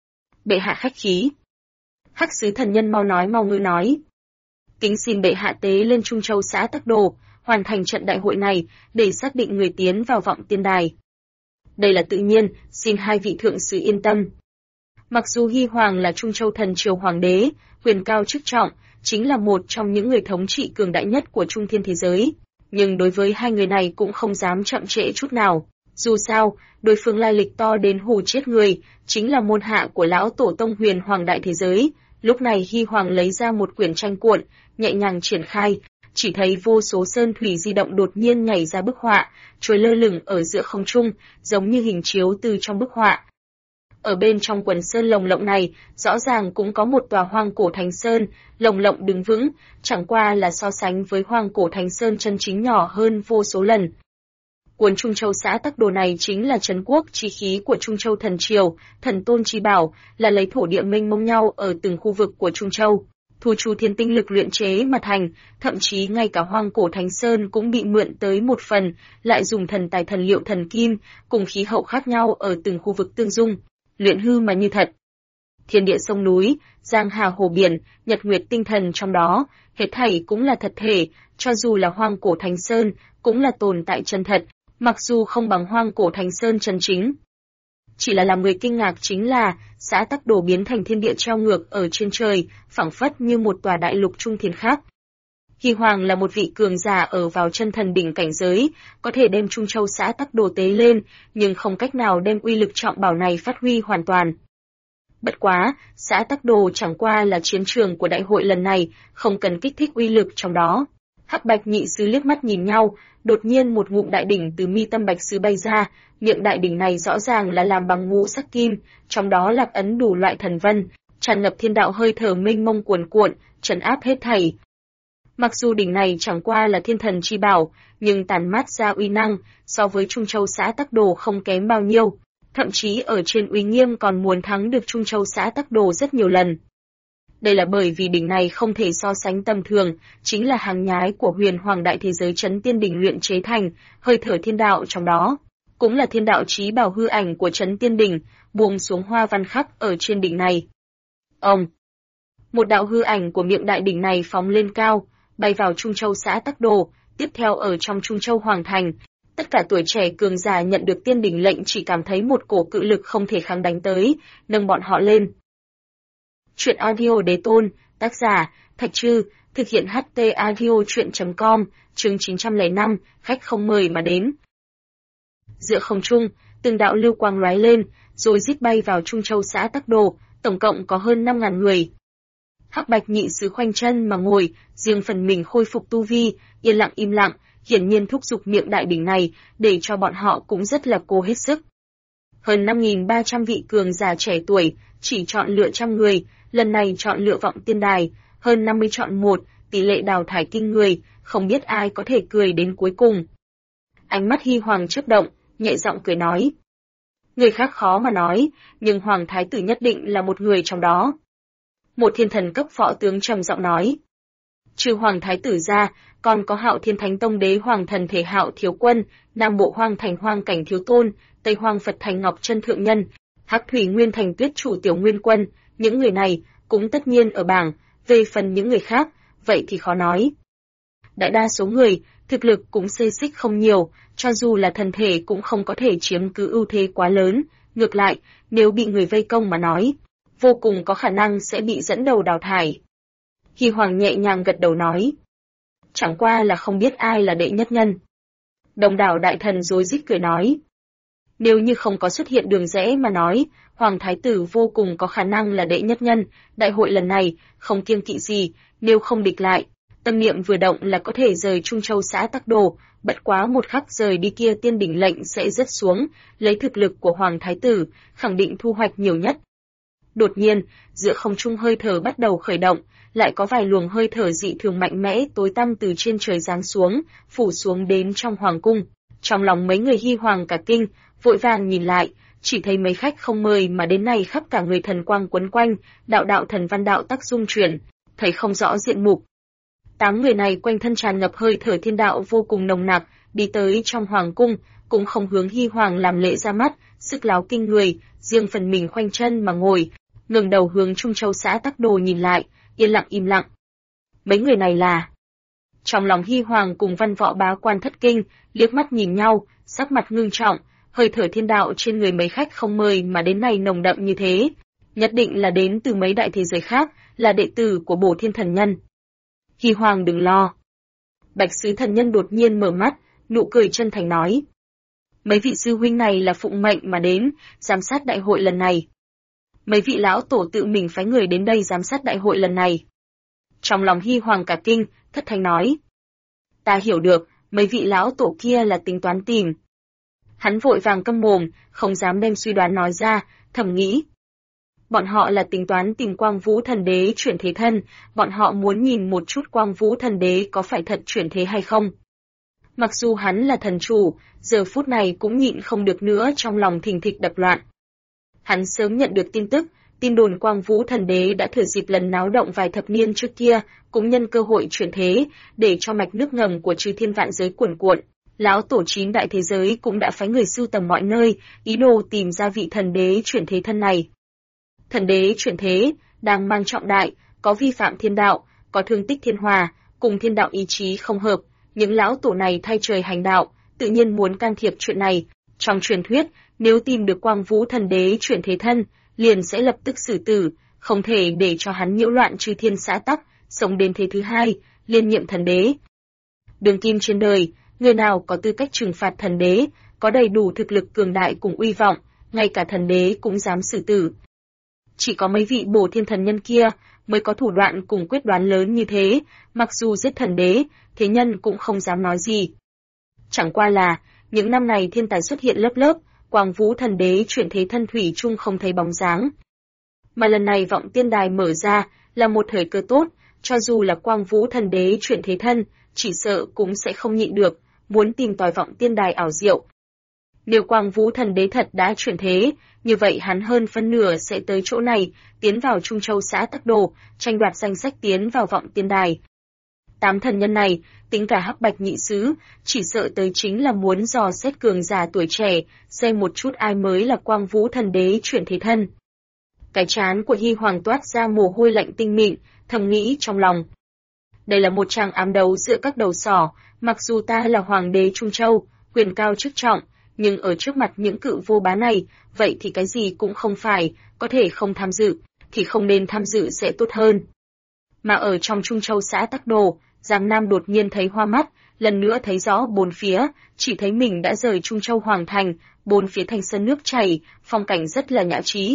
Bệ hạ khách khí. Hắc sứ thần nhân mau nói mau ngữ nói. Kính xin bệ hạ tế lên Trung Châu xã Tắc Đồ, hoàn thành trận đại hội này để xác định người tiến vào vọng tiên đài. Đây là tự nhiên, xin hai vị thượng sứ yên tâm. Mặc dù Hy Hoàng là Trung Châu thần triều hoàng đế, quyền cao chức trọng, chính là một trong những người thống trị cường đại nhất của Trung Thiên thế giới, nhưng đối với hai người này cũng không dám chậm trễ chút nào. Dù sao, đối phương lai lịch to đến hù chết người, chính là môn hạ của lão tổ tông Huyền Hoàng đại thế giới. Lúc này Hy Hoàng lấy ra một quyển tranh cuộn, nhẹ nhàng triển khai, chỉ thấy vô số sơn thủy di động đột nhiên nhảy ra bức họa, trôi lơ lửng ở giữa không trung, giống như hình chiếu từ trong bức họa. Ở bên trong quần sơn lồng lộng này, rõ ràng cũng có một tòa hoang cổ thánh sơn, lồng lộng đứng vững, chẳng qua là so sánh với hoang cổ thánh sơn chân chính nhỏ hơn vô số lần. Cuốn Trung Châu xã tắc đồ này chính là trấn quốc chi khí của Trung Châu thần triều, thần tôn chi bảo, là lấy thổ địa mênh mông nhau ở từng khu vực của Trung Châu, thu chu thiên tinh lực luyện chế mà thành, thậm chí ngay cả hoang cổ thánh sơn cũng bị mượn tới một phần, lại dùng thần tài thần liệu thần kim, cùng khí hậu khác nhau ở từng khu vực tương dung, luyện hư mà như thật. Thiên địa sông núi, giang hà hồ biển, nhật nguyệt tinh thần trong đó, hết thảy cũng là thật thể, cho dù là hoang cổ thánh sơn, cũng là tồn tại chân thật, mặc dù không bằng hoang cổ thánh sơn chân chính. Chỉ là làm người kinh ngạc chính là, xã tắc đồ biến thành thiên địa treo ngược ở trên trời, phảng phất như một tòa đại lục trung thiên khác. Hy Hoàng là một vị cường giả ở vào chân thần đỉnh cảnh giới, có thể đem Trung Châu xã tắc đồ tế lên, nhưng không cách nào đem uy lực trọng bảo này phát huy hoàn toàn. Bất quá, xã tắc đồ chẳng qua là chiến trường của đại hội lần này, không cần kích thích uy lực trong đó. Hắc Bạch nhị sứ liếc mắt nhìn nhau, đột nhiên một ngụm đại đỉnh từ mi tâm Bạch sứ bay ra, miệng đại đỉnh này rõ ràng là làm bằng ngũ sắc kim, trong đó lạc ấn đủ loại thần vân, tràn ngập thiên đạo hơi thở mênh mông cuồn cuộn, trấn áp hết thảy. Mặc dù đỉnh này chẳng qua là thiên thần chi bảo, nhưng tản mát ra uy năng, so với Trung Châu xã tắc đồ không kém bao nhiêu, thậm chí ở trên uy nghiêm còn muốn thắng được Trung Châu xã tắc đồ rất nhiều lần. Đây là bởi vì đỉnh này không thể so sánh tầm thường, chính là hàng nhái của Huyền Hoàng đại thế giới Chấn Tiên đỉnh luyện chế thành, hơi thở thiên đạo trong đó, cũng là thiên đạo chí bảo hư ảnh của Chấn Tiên đỉnh, buông xuống hoa văn khắc ở trên đỉnh này. Ông, một đạo hư ảnh của miệng đại đỉnh này phóng lên cao, bay vào Trung Châu xã tắc đồ, tiếp theo ở trong Trung Châu Hoàng thành. Tất cả tuổi trẻ cường giả nhận được tiên đỉnh lệnh chỉ cảm thấy một cổ cự lực không thể kháng đánh tới, nâng bọn họ lên. Truyện audio đế tôn, tác giả, Thạch Trư, thực hiện HT audio truyện.com, chương 905, khách không mời mà đến. Giữa không trung, từng đạo lưu quang lóe lên, rồi rít bay vào Trung Châu xã tắc đồ, tổng cộng có hơn 5.000 người. Hắc Bạch nhị sứ khoanh chân mà ngồi, riêng phần mình khôi phục tu vi, yên lặng im lặng, hiển nhiên thúc giục miệng đại đỉnh này, để cho bọn họ cũng rất là cố hết sức. Hơn 5.300 vị cường giả trẻ tuổi, chỉ chọn lựa trăm người, lần này chọn lựa vọng tiên đài, hơn 50 chọn một, tỷ lệ đào thải kinh người, không biết ai có thể cười đến cuối cùng. Ánh mắt Hy Hoàng chớp động, nhẹ giọng cười nói. Người khác khó mà nói, nhưng Hoàng Thái tử nhất định là một người trong đó. Một thiên thần cấp phó tướng trầm giọng nói. Trừ Hoàng Thái tử ra, còn có Hạo Thiên Thánh Tông đế hoàng thần thể Hạo Thiếu Quân, Nam Bộ Hoang Thành Hoang Cảnh Thiếu Tôn, Tây Hoang Phật Thành Ngọc Chân Thượng Nhân, Hắc Thủy Nguyên Thành Tuyết Chủ Tiểu Nguyên Quân, những người này cũng tất nhiên ở bảng, về phần những người khác, vậy thì khó nói. Đại đa số người, thực lực cũng xê xích không nhiều, cho dù là thần thể cũng không có thể chiếm cứ ưu thế quá lớn, ngược lại, nếu bị người vây công mà nói, vô cùng có khả năng sẽ bị dẫn đầu đào thải. Hy Hoàng nhẹ nhàng gật đầu nói. Chẳng qua là không biết ai là đệ nhất nhân. Đồng đảo đại thần rối rít cười nói. Nếu như không có xuất hiện đường rẽ mà nói, Hoàng Thái tử vô cùng có khả năng là đệ nhất nhân, đại hội lần này, không kiêng kỵ gì, nếu không địch lại, tâm niệm vừa động là có thể rời Trung Châu xã tắc đồ, bất quá một khắc rời đi kia tiên đỉnh lệnh sẽ rớt xuống, lấy thực lực của Hoàng Thái tử, khẳng định thu hoạch nhiều nhất. Đột nhiên, giữa không trung hơi thở bắt đầu khởi động, lại có vài luồng hơi thở dị thường mạnh mẽ tối tăm từ trên trời giáng xuống, phủ xuống đến trong hoàng cung. Trong lòng mấy người Hy Hoàng cả kinh, vội vàng nhìn lại, chỉ thấy mấy khách không mời mà đến này khắp cả người thần quang quấn quanh, đạo đạo thần văn đạo tắc dung chuyển, thấy không rõ diện mục. 8 người này quanh thân tràn ngập hơi thở thiên đạo vô cùng nồng nặc, đi tới trong hoàng cung, cũng không hướng Hy Hoàng làm lễ ra mắt, sức láo kinh người, riêng phần mình khoanh chân mà ngồi, ngẩng đầu hướng Trung Châu xã tắc đồ nhìn lại, yên lặng im lặng. Mấy người này là Trong lòng Hy Hoàng cùng Văn Võ bá quan thất kinh, liếc mắt nhìn nhau, sắc mặt ngưng trọng, hơi thở thiên đạo trên người mấy khách không mời mà đến này nồng đậm như thế, nhất định là đến từ mấy đại thế giới khác, là đệ tử của Bổ Thiên Thần Nhân. Hy Hoàng đừng lo. Bạch Sứ Thần Nhân đột nhiên mở mắt, nụ cười chân thành nói. Mấy vị sư huynh này là phụng mệnh mà đến, giám sát đại hội lần này. Mấy vị lão tổ tự mình phái người đến đây giám sát đại hội lần này. Trong lòng Hy Hoàng cả kinh, thất thanh nói. Ta hiểu được, mấy vị lão tổ kia là tính toán tìm. Hắn vội vàng câm mồm, không dám đem suy đoán nói ra, thầm nghĩ. Bọn họ là tính toán tìm Quang Vũ Thần Đế chuyển thế thân, bọn họ muốn nhìn một chút Quang Vũ Thần Đế có phải thật chuyển thế hay không. Mặc dù hắn là thần chủ, giờ phút này cũng nhịn không được nữa trong lòng thình thịch đập loạn. Hắn sớm nhận được tin tức, tin đồn Quang Vũ Thần Đế đã thừa dịp lần náo động vài thập niên trước kia, cũng nhân cơ hội chuyển thế, để cho mạch nước ngầm của chư thiên vạn giới cuồn cuộn. Lão tổ 9 đại thế giới cũng đã phái người sưu tầm mọi nơi, ý đồ tìm ra vị thần đế chuyển thế thân này. Thần đế chuyển thế, đang mang trọng đại, có vi phạm thiên đạo, có thương tích thiên hòa, cùng thiên đạo ý chí không hợp. Những lão tổ này thay trời hành đạo, tự nhiên muốn can thiệp chuyện này. Trong truyền thuyết, nếu tìm được Quang Vũ Thần Đế chuyển thế thân, liền sẽ lập tức xử tử, không thể để cho hắn nhiễu loạn chư thiên xã tắc, sống đến thế thứ hai, liên nhiệm thần đế. Đường kim trên đời, người nào có tư cách trừng phạt thần đế, có đầy đủ thực lực cường đại cùng uy vọng, ngay cả thần đế cũng dám xử tử. Chỉ có mấy vị Bổ Thiên Thần Nhân kia mới có thủ đoạn cùng quyết đoán lớn như thế, mặc dù giết thần đế, thế nhân cũng không dám nói gì. Chẳng qua là, những năm này thiên tài xuất hiện lớp lớp, Quang Vũ Thần Đế chuyển thế thân thủy chung không thấy bóng dáng. Mà lần này vọng tiên đài mở ra, là một thời cơ tốt, cho dù là Quang Vũ Thần Đế chuyển thế thân, chỉ sợ cũng sẽ không nhịn được, muốn tìm tòi vọng tiên đài ảo diệu. Nếu Quang Vũ Thần Đế thật đã chuyển thế, như vậy hắn hơn phân nửa sẽ tới chỗ này, tiến vào Trung Châu xã Tắc Đồ, tranh đoạt danh sách tiến vào vọng tiên đài. 8 thần nhân này, tính cả Hắc Bạch Nhị Sứ, chỉ sợ tới chính là muốn dò xét cường giả tuổi trẻ, xem một chút ai mới là Quang Vũ Thần Đế chuyển thế thân. Cái trán của Hy Hoàng toát ra mồ hôi lạnh tinh mịn, thầm nghĩ trong lòng. Đây là một tràng ám đấu giữa các đầu sỏ, mặc dù ta là Hoàng đế Trung Châu, quyền cao chức trọng, nhưng ở trước mặt những cự vô bá này, vậy thì cái gì cũng không phải, có thể không tham dự, thì không nên tham dự sẽ tốt hơn. Mà ở trong Trung Châu xã Tắc Đồ, Giang Nam đột nhiên thấy hoa mắt, lần nữa thấy rõ bốn phía, chỉ thấy mình đã rời Trung Châu Hoàng Thành, bốn phía thành sơn nước chảy, phong cảnh rất là nhã trí.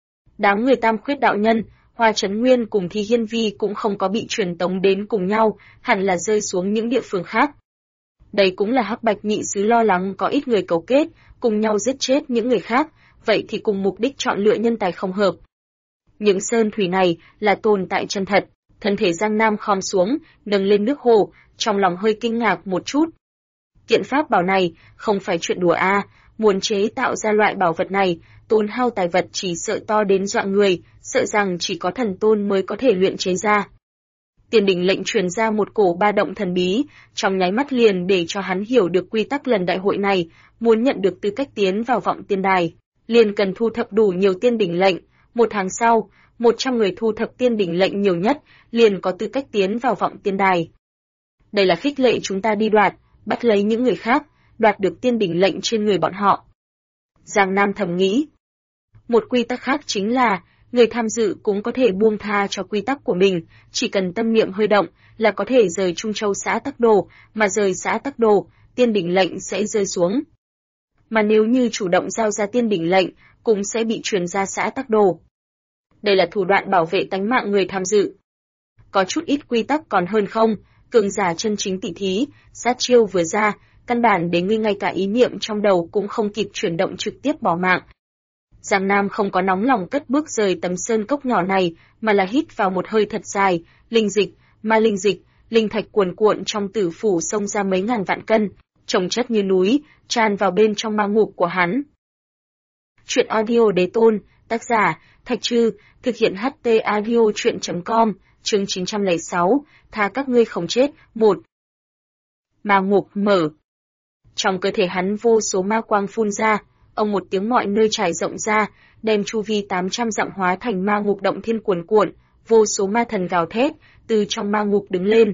Đám người Tam Khuyết đạo nhân, Hoa Chấn Nguyên cùng Thi Hiên Vi cũng không có bị truyền tống đến cùng nhau, hẳn là rơi xuống những địa phương khác. Đây cũng là Hắc Bạch Nhị Sứ lo lắng có ít người cấu kết, cùng nhau giết chết những người khác, vậy thì cùng mục đích chọn lựa nhân tài không hợp. Những sơn thủy này là tồn tại chân thật. Thân thể Giang Nam khom xuống, nâng lên nước hồ, trong lòng hơi kinh ngạc một chút. Kiện pháp bảo này không phải chuyện đùa muốn chế tạo ra loại bảo vật này, tốn hao tài vật chỉ sợ to đến dọa người, sợ rằng chỉ có thần tôn mới có thể luyện chế ra. Tiên đỉnh lệnh truyền ra một cổ ba động thần bí, trong nháy mắt liền để cho hắn hiểu được quy tắc lần đại hội này, muốn nhận được tư cách tiến vào vọng tiên đài, liền cần thu thập đủ nhiều tiên đỉnh lệnh, một tháng sau, 100 người thu thập tiên đỉnh lệnh nhiều nhất, liền có tư cách tiến vào vọng tiên đài. Đây là khích lệ chúng ta đi đoạt, bắt lấy những người khác, đoạt được tiên đỉnh lệnh trên người bọn họ. Giang Nam thầm nghĩ. Một quy tắc khác chính là, người tham dự cũng có thể buông tha cho quy tắc của mình, chỉ cần tâm niệm hơi động là có thể rời Trung Châu xã Tắc Đồ, mà rời xã Tắc Đồ, tiên đỉnh lệnh sẽ rơi xuống. Mà nếu như chủ động giao ra tiên đỉnh lệnh, cũng sẽ bị truyền ra xã Tắc Đồ. Đây là thủ đoạn bảo vệ tánh mạng người tham dự. Có chút ít quy tắc còn hơn không, cường giả chân chính tỷ thí, sát chiêu vừa ra, căn bản đến ngay cả ý niệm trong đầu cũng không kịp chuyển động trực tiếp bỏ mạng. Giang Nam không có nóng lòng cất bước rời tấm sơn cốc nhỏ này, mà là hít vào một hơi thật dài, linh dịch, ma linh dịch, linh thạch cuồn cuộn trong tử phủ xông ra mấy ngàn vạn cân, chồng chất như núi, tràn vào bên trong ma ngục của hắn. Chuyện audio đế tôn, tác giả, Thạch Trư, thực hiện HT audio chuyện.com, chương 906, tha các ngươi không chết, 1. Ma ngục mở. Trong cơ thể hắn vô số ma quang phun ra, ông một tiếng mọi nơi trải rộng ra, đem chu vi 800 dặm hóa thành ma ngục động thiên cuồn cuộn, vô số ma thần gào thét, từ trong ma ngục đứng lên,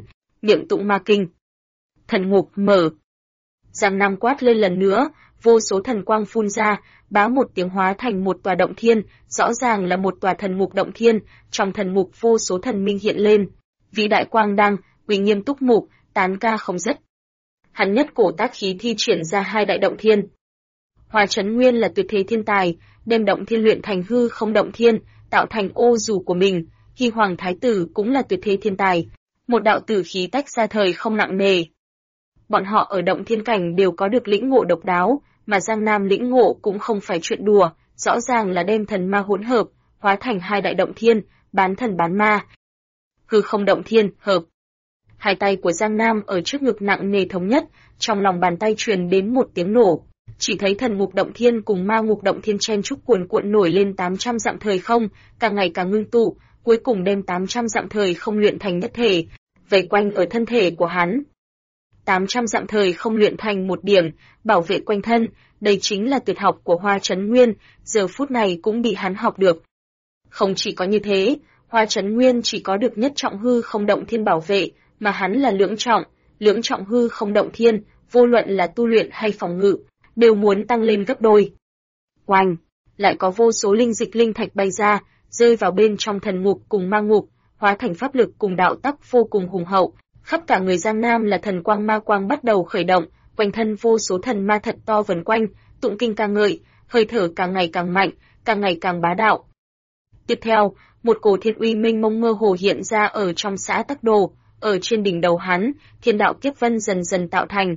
miệng tụng ma kinh. Thần ngục mở. Giang Nam quát lên lần nữa, vô số thần quang phun ra, bá một tiếng hóa thành một tòa động thiên, rõ ràng là một tòa thần ngục động thiên, trong thần ngục vô số thần minh hiện lên. Vĩ đại quang đăng, uy nghiêm túc mục, tán ca không dứt. Hắn nhất cổ tác khí thi triển ra hai đại động thiên. Hoa Chấn Nguyên là tuyệt thế thiên tài, đem động thiên luyện thành hư không động thiên, tạo thành ô dù của mình. Hy Hoàng Thái Tử cũng là tuyệt thế thiên tài, một đạo tử khí tách ra thời không nặng nề. Bọn họ ở động thiên cảnh đều có được lĩnh ngộ độc đáo, mà Giang Nam lĩnh ngộ cũng không phải chuyện đùa, rõ ràng là đem thần ma hỗn hợp, hóa thành hai đại động thiên, bán thần bán ma. Hư không động thiên, hợp. Hai tay của Giang Nam ở trước ngực nặng nề thống nhất, trong lòng bàn tay truyền đến một tiếng nổ. Chỉ thấy thần ngục động thiên cùng ma ngục động thiên chen chúc cuồn cuộn nổi lên 800 dặm thời không, càng ngày càng ngưng tụ, cuối cùng đem 800 dặm thời không luyện thành nhất thể, vây quanh ở thân thể của hắn. 800 dặm thời không luyện thành một điểm, bảo vệ quanh thân, đây chính là tuyệt học của Hoa Chấn Nguyên, giờ phút này cũng bị hắn học được. Không chỉ có như thế, Hoa Chấn Nguyên chỉ có được nhất trọng hư không động thiên bảo vệ, mà hắn là lưỡng trọng hư không động thiên, vô luận là tu luyện hay phòng ngự, đều muốn tăng lên gấp đôi. Oanh, lại có vô số linh dịch linh thạch bay ra, rơi vào bên trong thần ngục cùng ma ngục, hóa thành pháp lực cùng đạo tắc vô cùng hùng hậu. Khắp cả người Giang Nam là thần quang ma quang bắt đầu khởi động, quanh thân vô số thần ma thật to vần quanh, tụng kinh ca ngợi, hơi thở càng ngày càng mạnh, càng ngày càng bá đạo. Tiếp theo, một cổ thiên uy mênh mông mơ hồ hiện ra ở trong xã Tắc Đồ, ở trên đỉnh đầu hắn, thiên đạo kiếp vân dần dần tạo thành.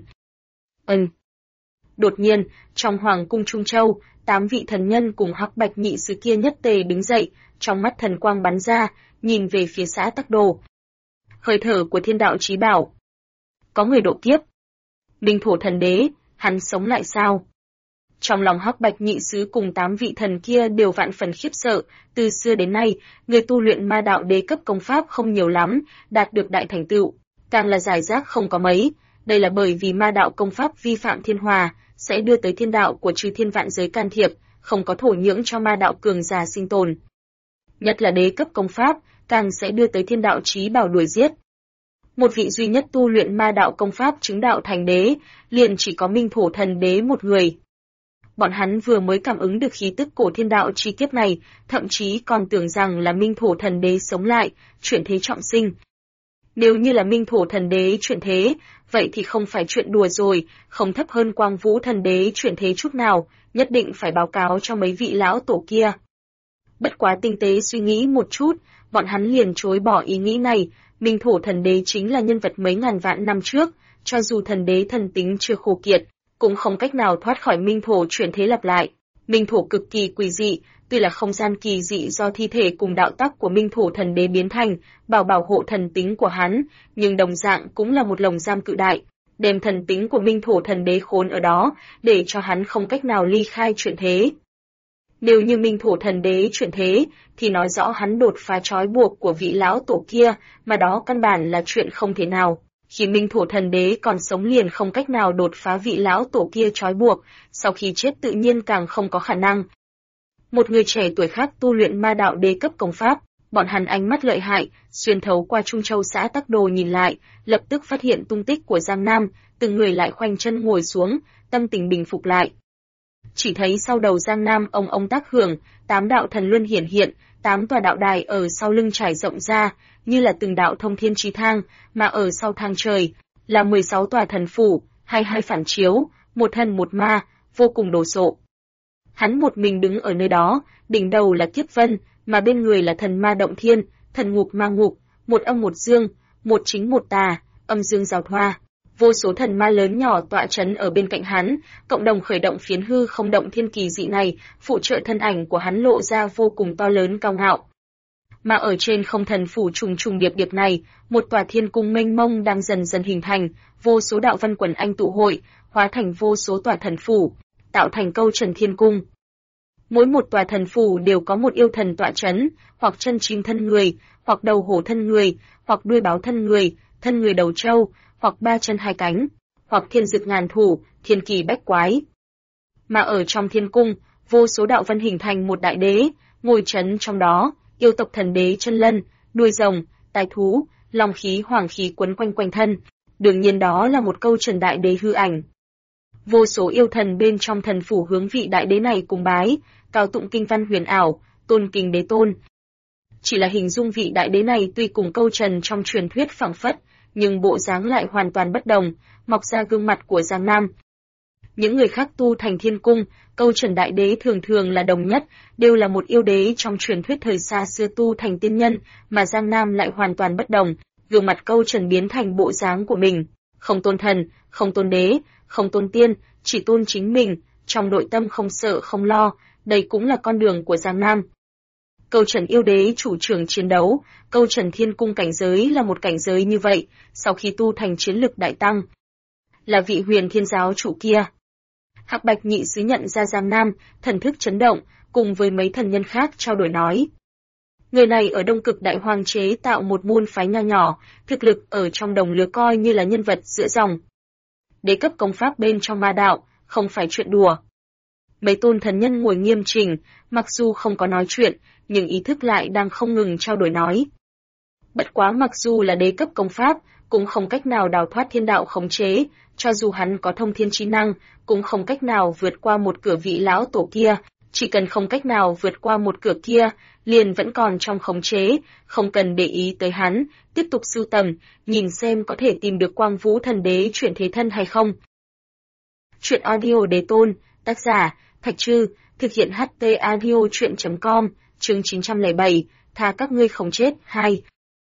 Đột nhiên, trong hoàng cung Trung Châu, 8 vị thần nhân cùng Hắc Bạch nhị sứ kia nhất tề đứng dậy, trong mắt thần quang bắn ra, nhìn về phía xã Tắc Đồ. Hơi thở của thiên đạo chí bảo. Có người độ kiếp. Minh Thổ Thần Đế, hắn sống lại sao? Trong lòng Hắc Bạch nhị sứ cùng 8 vị thần kia đều vạn phần khiếp sợ, từ xưa đến nay, người tu luyện ma đạo đế cấp công pháp không nhiều lắm, đạt được đại thành tựu, càng là giải rác không có mấy, đây là bởi vì ma đạo công pháp vi phạm thiên hòa, sẽ đưa tới thiên đạo của chư thiên vạn giới can thiệp, không có thổ nhưỡng cho ma đạo cường giả sinh tồn. Nhất là đế cấp công pháp, càng sẽ đưa tới thiên đạo chí bảo đuổi giết. Một vị duy nhất tu luyện ma đạo công pháp chứng đạo thành đế, liền chỉ có Minh Thổ Thần Đế một người. Bọn hắn vừa mới cảm ứng được khí tức của thiên đạo chi kiếp này, thậm chí còn tưởng rằng là Minh Thổ Thần Đế sống lại, chuyển thế trọng sinh. Nếu như là Minh Thổ Thần Đế chuyển thế, vậy thì không phải chuyện đùa rồi, không thấp hơn Quang Vũ Thần Đế chuyển thế chút nào, nhất định phải báo cáo cho mấy vị lão tổ kia. Bất quá tinh tế suy nghĩ một chút, bọn hắn liền chối bỏ ý nghĩ này, Minh Thổ Thần Đế chính là nhân vật mấy ngàn vạn năm trước, cho dù thần đế thần tính chưa khô kiệt, cũng không cách nào thoát khỏi Minh Thổ chuyển thế lặp lại. Minh Thổ cực kỳ quỷ dị, tuy là không gian kỳ dị do thi thể cùng đạo tắc của Minh Thổ Thần Đế biến thành, bảo hộ thần tính của hắn, nhưng đồng dạng cũng là một lồng giam cự đại, đem thần tính của Minh Thổ Thần Đế khốn ở đó, để cho hắn không cách nào ly khai chuyển thế. Nếu như Minh Thổ Thần Đế chuyển thế, thì nói rõ hắn đột phá trói buộc của vị lão tổ kia, mà đó căn bản là chuyện không thể nào. Khi Minh Thổ Thần Đế còn sống liền không cách nào đột phá vị lão tổ kia trói buộc, sau khi chết tự nhiên càng không có khả năng. Một người trẻ tuổi khác tu luyện ma đạo đế cấp công pháp, bọn hắn ánh mắt lợi hại, xuyên thấu qua Trung Châu xã Tắc Đồ nhìn lại, lập tức phát hiện tung tích của Giang Nam, từng người lại khoanh chân ngồi xuống, tâm tình bình phục lại. Chỉ thấy sau đầu Giang Nam ông tác hưởng, 8 đạo thần luân hiển hiện, 8 tòa đạo đài ở sau lưng trải rộng ra, như là từng đạo thông thiên chí thang, mà ở sau thang trời là 16 tòa thần phủ, 22 phản chiếu, một thần một ma, vô cùng đồ sộ. Hắn một mình đứng ở nơi đó, đỉnh đầu là kiếp vân, mà bên người là thần ma động thiên, thần ngục ma ngục, một âm một dương, một chính một tà, âm dương giao thoa. Vô số thần ma lớn nhỏ tọa trấn ở bên cạnh hắn, cộng đồng khởi động phiến hư không động thiên kỳ dị này, phụ trợ thân ảnh của hắn lộ ra vô cùng to lớn cao ngạo. Mà ở trên không thần phủ trùng trùng điệp điệp này, một tòa thiên cung mênh mông đang dần dần hình thành, vô số đạo văn quần anh tụ hội, hóa thành vô số tòa thần phủ, tạo thành câu trần thiên cung. Mỗi một tòa thần phủ đều có một yêu thần tọa trấn, hoặc chân chim thân người, hoặc đầu hổ thân người, hoặc đuôi báo thân người đầu trâu, hoặc 3 chân 2 cánh, hoặc thiên dực ngàn thủ, thiên kỳ bách quái. Mà ở trong thiên cung, vô số đạo văn hình thành một đại đế, ngồi trấn trong đó, yêu tộc thần đế chân lân, đuôi rồng, tai thú, long khí hoàng khí quấn quanh quanh thân. Đương nhiên đó là một câu Trần Đại Đế hư ảnh. Vô số yêu thần bên trong thần phủ hướng vị đại đế này cùng bái, cao tụng kinh văn huyền ảo, tôn kính đế tôn. Chỉ là hình dung vị đại đế này tuy cùng câu Trần trong truyền thuyết phảng phất, nhưng bộ dáng lại hoàn toàn bất đồng, mọc ra gương mặt của Giang Nam. Những người khác tu thành thiên cung, câu Trần Đại Đế thường thường là đồng nhất, đều là một yêu đế trong truyền thuyết thời xa xưa tu thành tiên nhân, mà Giang Nam lại hoàn toàn bất đồng, gương mặt câu Trần biến thành bộ dáng của mình, không tôn thần, không tôn đế, không tôn tiên, chỉ tôn chính mình, trong nội tâm không sợ không lo, đây cũng là con đường của Giang Nam. Câu Trần yêu đế chủ trưởng chiến đấu, câu Trần thiên cung cảnh giới là một cảnh giới như vậy, sau khi tu thành chiến lực đại tăng, là vị huyền thiên giáo chủ kia. Hạc Bạch nhị sứ nhận ra Giang Nam, thần thức chấn động, cùng với mấy thần nhân khác trao đổi nói. Người này ở Đông Cực Đại Hoang chế tạo một môn phái nho nhỏ, thực lực ở trong đồng lứa coi như là nhân vật giữa dòng. Đế cấp công pháp bên trong ma đạo, không phải chuyện đùa. Mấy tôn thần nhân ngồi nghiêm chỉnh, mặc dù không có nói chuyện, nhưng ý thức lại đang không ngừng trao đổi nói. Bất quá mặc dù là đế cấp công pháp, cũng không cách nào đào thoát thiên đạo khống chế, cho dù hắn có thông thiên trí năng, cũng không cách nào vượt qua một cửa vị lão tổ kia, chỉ cần không cách nào vượt qua một cửa kia, liền vẫn còn trong khống chế, không cần để ý tới hắn, tiếp tục sưu tầm, nhìn xem có thể tìm được Quang Vũ Thần Đế chuyển thế thân hay không. Truyện audio đế tôn, tác giả, Thạch Trư, thực hiện HT audio truyện.com, chương 907, tha các ngươi không chết, 2.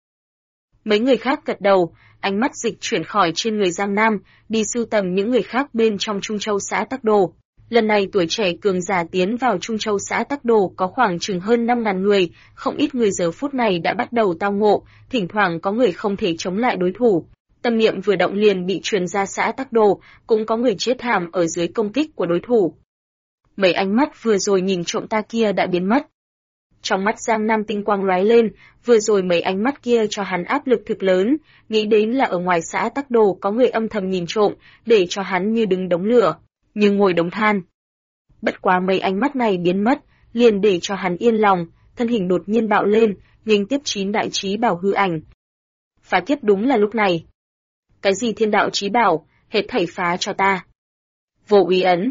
Mấy người khác gật đầu, ánh mắt dịch chuyển khỏi trên người Giang Nam, đi sưu tầm những người khác bên trong Trung Châu xã Tắc Đồ. Lần này tuổi trẻ cường giả tiến vào Trung Châu xã Tắc Đồ có khoảng chừng hơn 5.000 người, không ít người giờ phút này đã bắt đầu tao ngộ, thỉnh thoảng có người không thể chống lại đối thủ. Tâm niệm vừa động liền bị truyền ra xã Tắc Đồ, cũng có người chết thảm ở dưới công kích của đối thủ. Mấy ánh mắt vừa rồi nhìn trộm ta kia đã biến mất. Trong mắt Giang Nam tinh quang lóe lên, vừa rồi mấy ánh mắt kia cho hắn áp lực thực lớn, nghĩ đến là ở ngoài xã Tắc Đồ có người âm thầm nhìn trộm, để cho hắn như đứng đống lửa, như ngồi đống than. Bất quá mấy ánh mắt này biến mất, liền để cho hắn yên lòng, thân hình đột nhiên bạo lên, nghênh tiếp 9 đại chí bảo hư ảnh. Phá tiếp đúng là lúc này. Cái gì thiên đạo chí bảo, hết thảy phá cho ta. Vô úy ấn.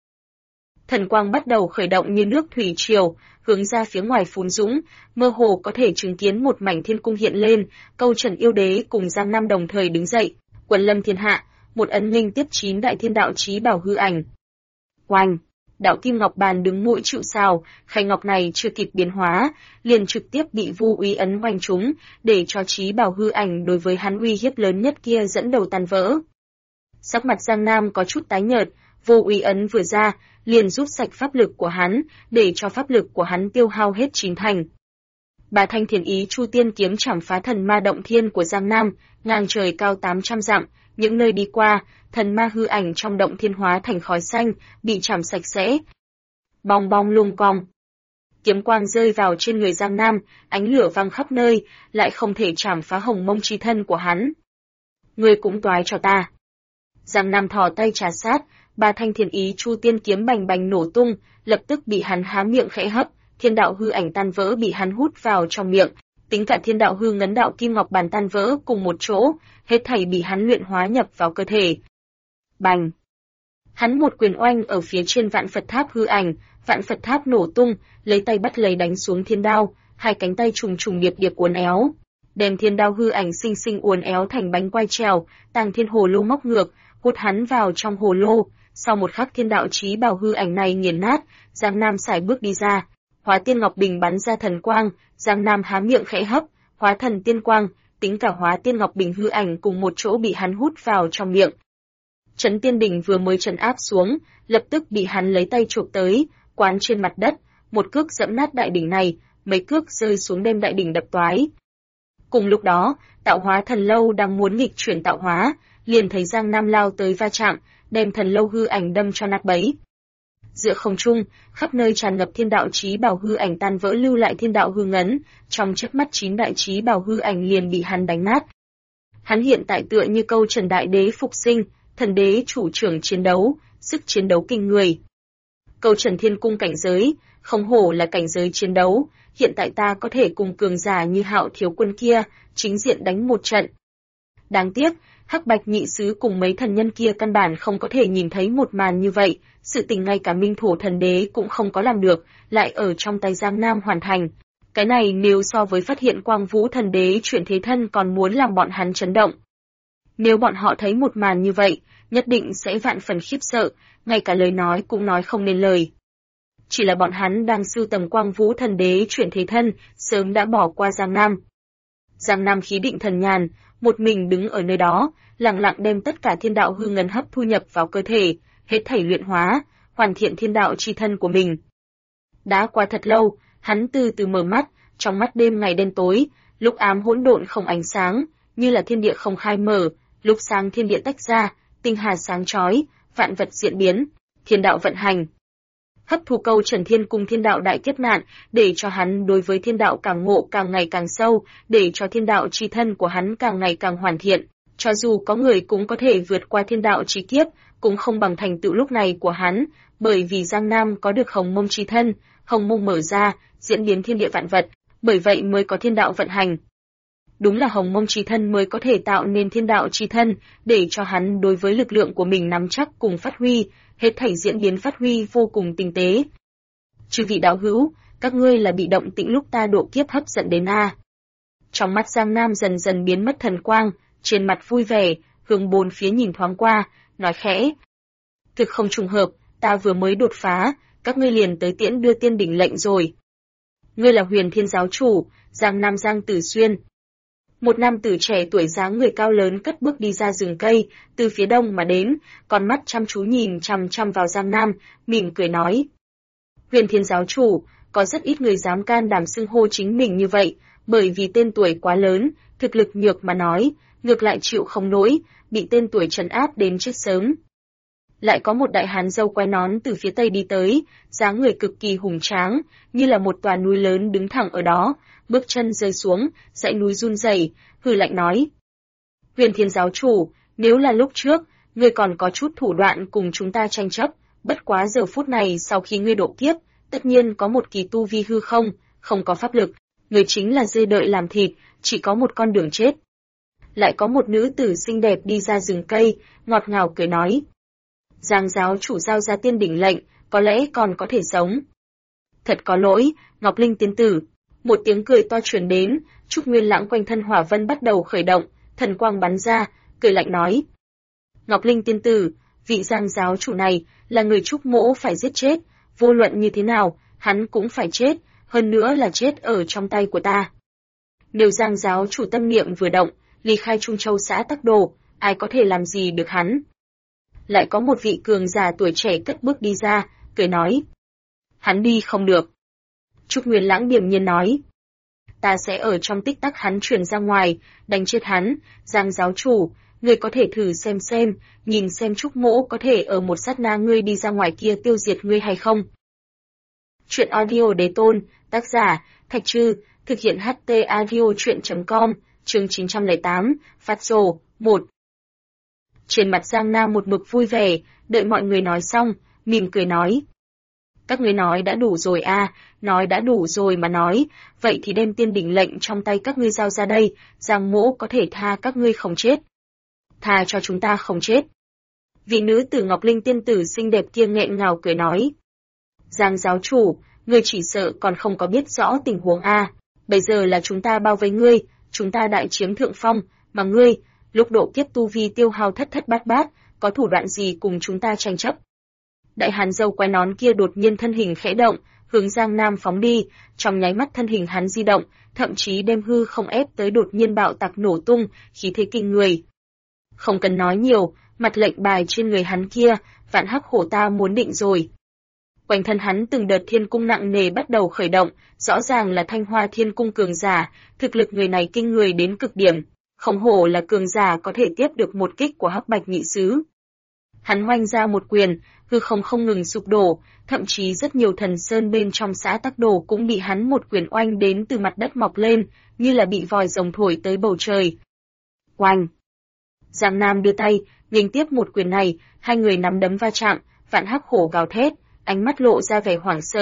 Thần quang bắt đầu khởi động như nước thủy triều, hướng ra phía ngoài phún dũng, mơ hồ có thể chứng kiến một mảnh thiên cung hiện lên, câu Trần yêu đế cùng Giang Nam đồng thời đứng dậy, quần lâm thiên hạ, một ấn nghênh tiếp 9 đại thiên đạo chí bảo hư ảnh. Oanh, đạo kim ngọc bàn đứng mũi chịu sào, khay ngọc này chưa kịp biến hóa, liền trực tiếp bị Vu Úy ấn oanh trúng, để cho chí bảo hư ảnh đối với hắn uy hiếp lớn nhất kia dẫn đầu tan vỡ. Sắc mặt Giang Nam có chút tái nhợt, Vu Úy ấn vừa ra, liền rút sạch pháp lực của hắn, để cho pháp lực của hắn tiêu hao hết 9 thành. Bà thanh thiền ý Chu Tiên kiếm chảm phá thần ma động thiên của Giang Nam, ngang trời cao 800 dặm, những nơi đi qua, thần ma hư ảnh trong động thiên hóa thành khói xanh, bị chảm sạch sẽ. Bong bong lung cong. Kiếm quang rơi vào trên người Giang Nam, ánh lửa vang khắp nơi, lại không thể chảm phá hồng mông chi thân của hắn. Ngươi cũng toái cho ta. Giang Nam thò tay trà sát, bà thanh thiền ý Chu Tiên kiếm bành bành nổ tung, lập tức bị hắn há miệng khẽ hấp, thiên đạo hư ảnh tan vỡ bị hắn hút vào trong miệng, tính cả thiên đạo hư ngấn đạo kim ngọc bàn tan vỡ cùng một chỗ, hết thảy bị hắn luyện hóa nhập vào cơ thể. Bành! Hắn một quyền oanh ở phía trên vạn Phật tháp hư ảnh, vạn Phật tháp nổ tung, lấy tay bắt lấy đánh xuống thiên đao, hai cánh tay trùng trùng điệp điệp uốn éo, đem thiên đao hư ảnh xinh xinh uốn éo thành bánh quay trèo, tàng thiên hồ lô móc ngược, hút hắn vào trong hồ lô. Sau một khắc thiên đạo chí bảo hư ảnh này nghiền nát, Giang Nam sải bước đi ra, hóa tiên ngọc bình bắn ra thần quang, Giang Nam há miệng khẽ hấp, hóa thần tiên quang, tính cả hóa tiên ngọc bình hư ảnh cùng một chỗ bị hắn hút vào trong miệng. Trấn tiên đỉnh vừa mới trấn áp xuống, lập tức bị hắn lấy tay chụp tới, quán trên mặt đất, một cước dẫm nát đại đỉnh này, mấy cước rơi xuống đem đại đỉnh đập toái. Cùng lúc đó, tạo hóa thần lâu đang muốn nghịch chuyển tạo hóa, liền thấy Giang Nam lao tới va chạm, đem thần lâu hư ảnh đâm cho nát bấy. Giữa không trung, khắp nơi tràn ngập thiên đạo chí bảo hư ảnh tan vỡ lưu lại thiên đạo hư ngấn, trong chớp mắt 9 đại chí bảo hư ảnh liền bị hắn đánh nát. Hắn hiện tại tựa như câu Trần Đại Đế phục sinh, thần đế chủ trưởng chiến đấu, sức chiến đấu kinh người. Câu Trần thiên cung cảnh giới, không hổ là cảnh giới chiến đấu, hiện tại ta có thể cùng cường giả như Hạo thiếu quân kia, chính diện đánh một trận. Đáng tiếc, Hắc Bạch nhị sứ cùng mấy thần nhân kia căn bản không có thể nhìn thấy một màn như vậy, sự tình ngay cả Minh Thổ thần đế cũng không có làm được, lại ở trong tay Giang Nam hoàn thành. Cái này nếu so với phát hiện Quang Vũ thần đế chuyển thế thân còn muốn làm bọn hắn chấn động. Nếu bọn họ thấy một màn như vậy, nhất định sẽ vạn phần khiếp sợ, ngay cả lời nói cũng nói không nên lời. Chỉ là bọn hắn đang sưu tầm Quang Vũ thần đế chuyển thế thân, sớm đã bỏ qua Giang Nam. Giang Nam khí định thần nhàn, một mình đứng ở nơi đó, lặng lặng đem tất cả thiên đạo hư ngân hấp thu nhập vào cơ thể, hết thảy luyện hóa, hoàn thiện thiên đạo chi thân của mình. Đã qua thật lâu, hắn từ từ mở mắt, trong mắt đêm ngày đen tối, lúc ám hỗn độn không ánh sáng, như là thiên địa không khai mở, lúc sáng thiên địa tách ra, tinh hà sáng chói, vạn vật diễn biến, thiên đạo vận hành. Hấp thu câu Trần Thiên cùng thiên đạo đại kiếp nạn, để cho hắn đối với thiên đạo càng ngộ càng ngày càng sâu, để cho thiên đạo chi thân của hắn càng ngày càng hoàn thiện. Cho dù có người cũng có thể vượt qua thiên đạo chi kiếp, cũng không bằng thành tựu lúc này của hắn, bởi vì Giang Nam có được hồng mông chi thân, hồng mông mở ra, diễn biến thiên địa vạn vật, bởi vậy mới có thiên đạo vận hành. Đúng là hồng mông chi thân mới có thể tạo nên thiên đạo chi thân, để cho hắn đối với lực lượng của mình nắm chắc cùng phát huy, hết thảy diễn biến phát huy vô cùng tinh tế. Chư vị đạo hữu, các ngươi là bị động tĩnh lúc ta độ kiếp hấp dẫn đến a. Trong mắt Giang Nam dần dần biến mất thần quang, trên mặt vui vẻ, hướng bốn phía nhìn thoáng qua, nói khẽ. Thực không trùng hợp, ta vừa mới đột phá, các ngươi liền tới tiễn đưa tiên đỉnh lệnh rồi. Ngươi là Huyền Thiên giáo chủ, Giang Nam Giang Tử Xuyên. Một nam tử trẻ tuổi dáng người cao lớn cất bước đi ra rừng cây, từ phía đông mà đến, con mắt chăm chú nhìn chằm chằm vào Giang Nam, mỉm cười nói. Huyền Thiên giáo chủ, có rất ít người dám can đảm xưng hô chính mình như vậy, bởi vì tên tuổi quá lớn, thực lực nhược mà nói, ngược lại chịu không nổi, bị tên tuổi trấn áp đến chết sớm. Lại có một đại hán râu quai nón từ phía tây đi tới, dáng người cực kỳ hùng tráng, như là một tòa núi lớn đứng thẳng ở đó, bước chân rơi xuống, dãy núi run rẩy, hừ lạnh nói. Huyền Thiên giáo chủ, nếu là lúc trước, ngươi còn có chút thủ đoạn cùng chúng ta tranh chấp, bất quá giờ phút này sau khi ngươi độ kiếp, tất nhiên có một kỳ tu vi hư không, không có pháp lực, ngươi chính là dê đợi làm thịt, chỉ có một con đường chết. Lại có một nữ tử xinh đẹp đi ra rừng cây, ngọt ngào cười nói. Giang giáo chủ giao ra tiên đỉnh lệnh, có lẽ còn có thể sống. Thật có lỗi, Ngọc Linh tiên tử. Một tiếng cười to truyền đến, Trúc Nguyên Lãng quanh thân hỏa vân bắt đầu khởi động, thần quang bắn ra, cười lạnh nói. Ngọc Linh tiên tử, vị Giang giáo chủ này là người Trúc mỗ phải giết chết, vô luận như thế nào, hắn cũng phải chết, hơn nữa là chết ở trong tay của ta. Nếu Giang giáo chủ tâm niệm vừa động, ly khai Trung Châu xã Tắc Đồ, ai có thể làm gì được hắn? Lại có một vị cường giả tuổi trẻ cất bước đi ra, cười nói. Hắn đi không được. Trúc Nguyên Lãng điềm nhiên nói. Ta sẽ ở trong tích tắc hắn chuyển ra ngoài, đánh chết hắn, Giang giáo chủ, ngươi có thể thử xem, nhìn xem Trúc mỗ có thể ở một sát na ngươi đi ra ngoài kia tiêu diệt ngươi hay không. Chuyện audio đế tôn, tác giả, Thạch Trư, thực hiện HT audio chuyện.com, chương 908, phát sổ, 1. Trên mặt Giang Nam một mực vui vẻ, đợi mọi người nói xong, mỉm cười nói. Các ngươi nói đã đủ rồi à, nói đã đủ rồi mà nói, vậy thì đem tiên đỉnh lệnh trong tay các ngươi giao ra đây, Giang mỗ có thể tha các ngươi không chết. Tha cho chúng ta không chết. Vị nữ tử Ngọc Linh tiên tử xinh đẹp kia nghẹn ngào cười nói. Giang giáo chủ, ngươi chỉ sợ còn không có biết rõ tình huống à, bây giờ là chúng ta bao vây ngươi, chúng ta đại chiếm thượng phong, mà ngươi, lúc độ kiếp tu vi tiêu hao thất thất bát bát, có thủ đoạn gì cùng chúng ta tranh chấp. Đại hán râu quai nón kia đột nhiên thân hình khẽ động, hướng Giang Nam phóng đi, trong nháy mắt thân hình hắn di động, thậm chí đem hư không ép tới đột nhiên bạo tạc nổ tung, khí thế kinh người. Không cần nói nhiều, mặt lệnh bài trên người hắn kia, Vạn Hắc Hổ ta muốn định rồi. Quanh thân hắn từng đợt thiên cung nặng nề bắt đầu khởi động, rõ ràng là Thanh Hoa Thiên Cung cường giả, thực lực người này kinh người đến cực điểm, không hổ là cường giả có thể tiếp được một kích của Hắc Bạch Nhị Sứ. Hắn hoành ra một quyền, hư không ngừng sụp đổ, thậm chí rất nhiều thần sơn bên trong xã Tắc Đồ cũng bị hắn một quyền oanh đến từ mặt đất mọc lên, như là bị vòi rồng thổi tới bầu trời. Oanh! Giang Nam đưa tay, nghênh tiếp một quyền này, hai người nắm đấm va chạm, Vạn Hắc Hổ gào thét, ánh mắt lộ ra vẻ hoảng sợ,